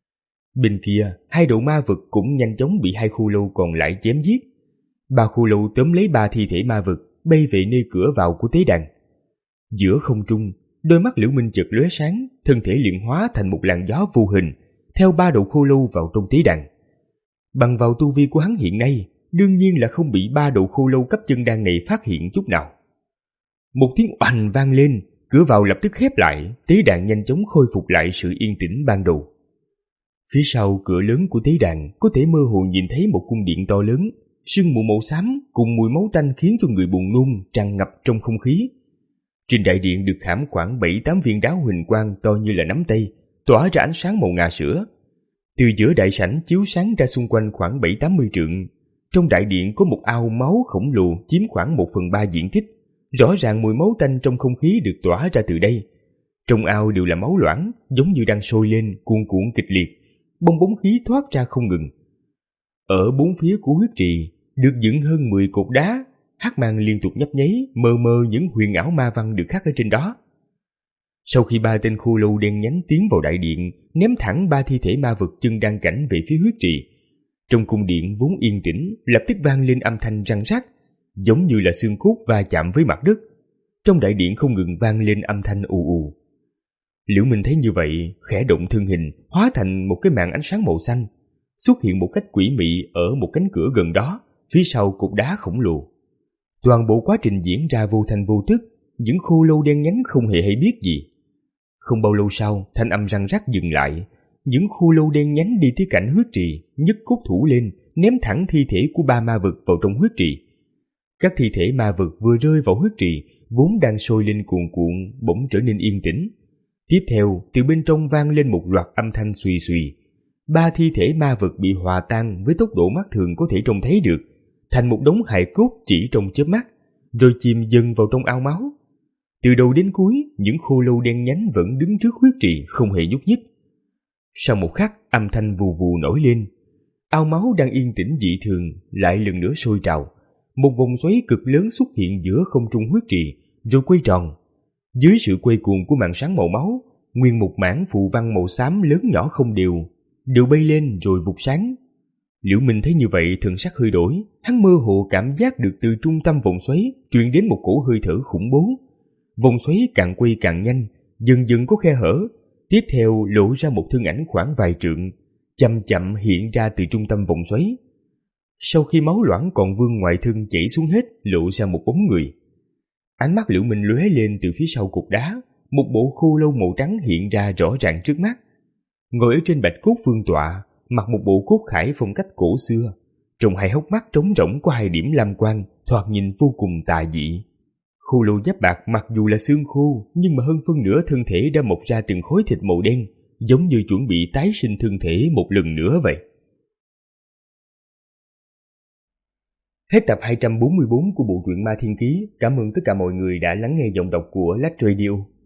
Bên kia, hai đầu ma vật cũng nhanh chóng bị hai khô lâu còn lại chém giết. Ba khô lâu tóm lấy ba thi thể ma vật, bay về nơi cửa vào của tế đàn. Giữa không trung, đôi mắt Liễu Minh chợt lóe sáng, thân thể liền hóa thành một làn gió vô hình, theo ba đầu khô lâu vào trong tế đàn. Bằng vào tu vi của hắn hiện nay, đương nhiên là không bị ba đầu khô lâu cấp chân đan này phát hiện chút nào. Một tiếng oành vang lên, cửa vào lập tức khép lại, tế đàn nhanh chóng khôi phục lại sự yên tĩnh ban đầu. Phía sau cửa lớn của tế đàn có thể mơ hồ nhìn thấy một cung điện to lớn, sương mù màu xám cùng mùi máu tanh khiến cho người buồn nôn tràn ngập trong không khí. Trên đại điện được khảm khoảng bảy tám viên đá huỳnh quang to như là nắm tay, tỏa ra ánh sáng màu ngà sữa. Từ giữa đại sảnh chiếu sáng ra xung quanh khoảng bảy tám mươi trượng. Trong đại điện có một ao máu khổng lồ chiếm khoảng một phần ba diện tích. Rõ ràng mùi máu tanh trong không khí được tỏa ra từ đây. Trong ao đều là máu loãng, giống như đang sôi lên, cuồn cuộn kịch liệt, bong bóng khí thoát ra không ngừng. Ở bốn phía của huyết trì được dựng hơn mười cột đá, hắc mang liên tục nhấp nháy, mờ mờ những huyền ảo ma văn được khắc ở trên đó. Sau khi ba tên khô lâu đen nhánh tiến vào đại điện, ném thẳng ba thi thể ma vật chân đan cảnh về phía huyết trì. Trong cung điện vốn yên tĩnh, lập tức vang lên âm thanh răng rắc, giống như là xương cốt va chạm với mặt đất. Trong đại điện không ngừng vang lên âm thanh ù ù. Liễu Minh thấy như vậy, khẽ động thân hình, hóa thành một cái màn ánh sáng màu xanh, xuất hiện một cách quỷ mị ở một cánh cửa gần đó, phía sau cục đá khổng lồ. Toàn bộ quá trình diễn ra vô thanh vô tức, những khô lâu đen nhánh không hề hay biết gì. Không bao lâu sau, thanh âm răng rắc dừng lại. Những khô lâu đen nhánh đi tới cạnh huyết trì, nhấc cốt thủ lên, ném thẳng thi thể của ba ma vật vào trong huyết trì. Các thi thể ma vật vừa rơi vào huyết trì, vốn đang sôi lên cuồn cuộn, bỗng trở nên yên tĩnh. Tiếp theo, từ bên trong vang lên một loạt âm thanh suy suy. Ba thi thể ma vật bị hòa tan với tốc độ mắt thường có thể trông thấy được, thành một đống hài cốt chỉ trong chớp mắt, rồi chìm dần vào trong ao máu. Từ đầu đến cuối, những khô lâu đen nhánh vẫn đứng trước huyết trì không hề nhúc nhích. Sau một khắc, âm thanh vù vù nổi lên. Ao máu đang yên tĩnh dị thường lại lần nữa sôi trào. Một vòng xoáy cực lớn xuất hiện giữa không trung huyết trì, rồi quay tròn. Dưới sự quay cuồng của màn sáng màu máu, nguyên một mảng phù văn màu xám lớn nhỏ không đều, đều bay lên rồi vụt sáng. Liễu Minh thấy như vậy thần sắc hơi đổi, hắn mơ hồ cảm giác được từ trung tâm vòng xoáy truyền đến một cổ hơi thở khủng bố. Vòng xoáy càng quay càng nhanh, dần dần có khe hở, tiếp theo lộ ra một thân ảnh khoảng vài trượng, chậm chậm hiện ra từ trung tâm vòng xoáy. Sau khi máu loãng còn vương ngoài thân chảy xuống hết, lộ ra một bóng người. Ánh mắt Liễu Minh lóe lên từ phía sau cục đá, một bộ khô lâu màu trắng hiện ra rõ ràng trước mắt. Ngồi ở trên bạch cốt vương tọa, mặc một bộ cốt khải phong cách cổ xưa, trong hai hốc mắt trống rỗng có hai điểm lam quang, thoạt nhìn vô cùng tà dị. Khô lâu giáp bạc mặc dù là xương khô, nhưng mà hơn phân nửa thân thể đã mọc ra từng khối thịt màu đen, giống như chuẩn bị tái sinh thân thể một lần nữa vậy. Hết tập hai trăm bốn mươi bốn của bộ truyện Ma Thiên Ký. Cảm ơn tất cả mọi người đã lắng nghe giọng đọc của Lách Radio.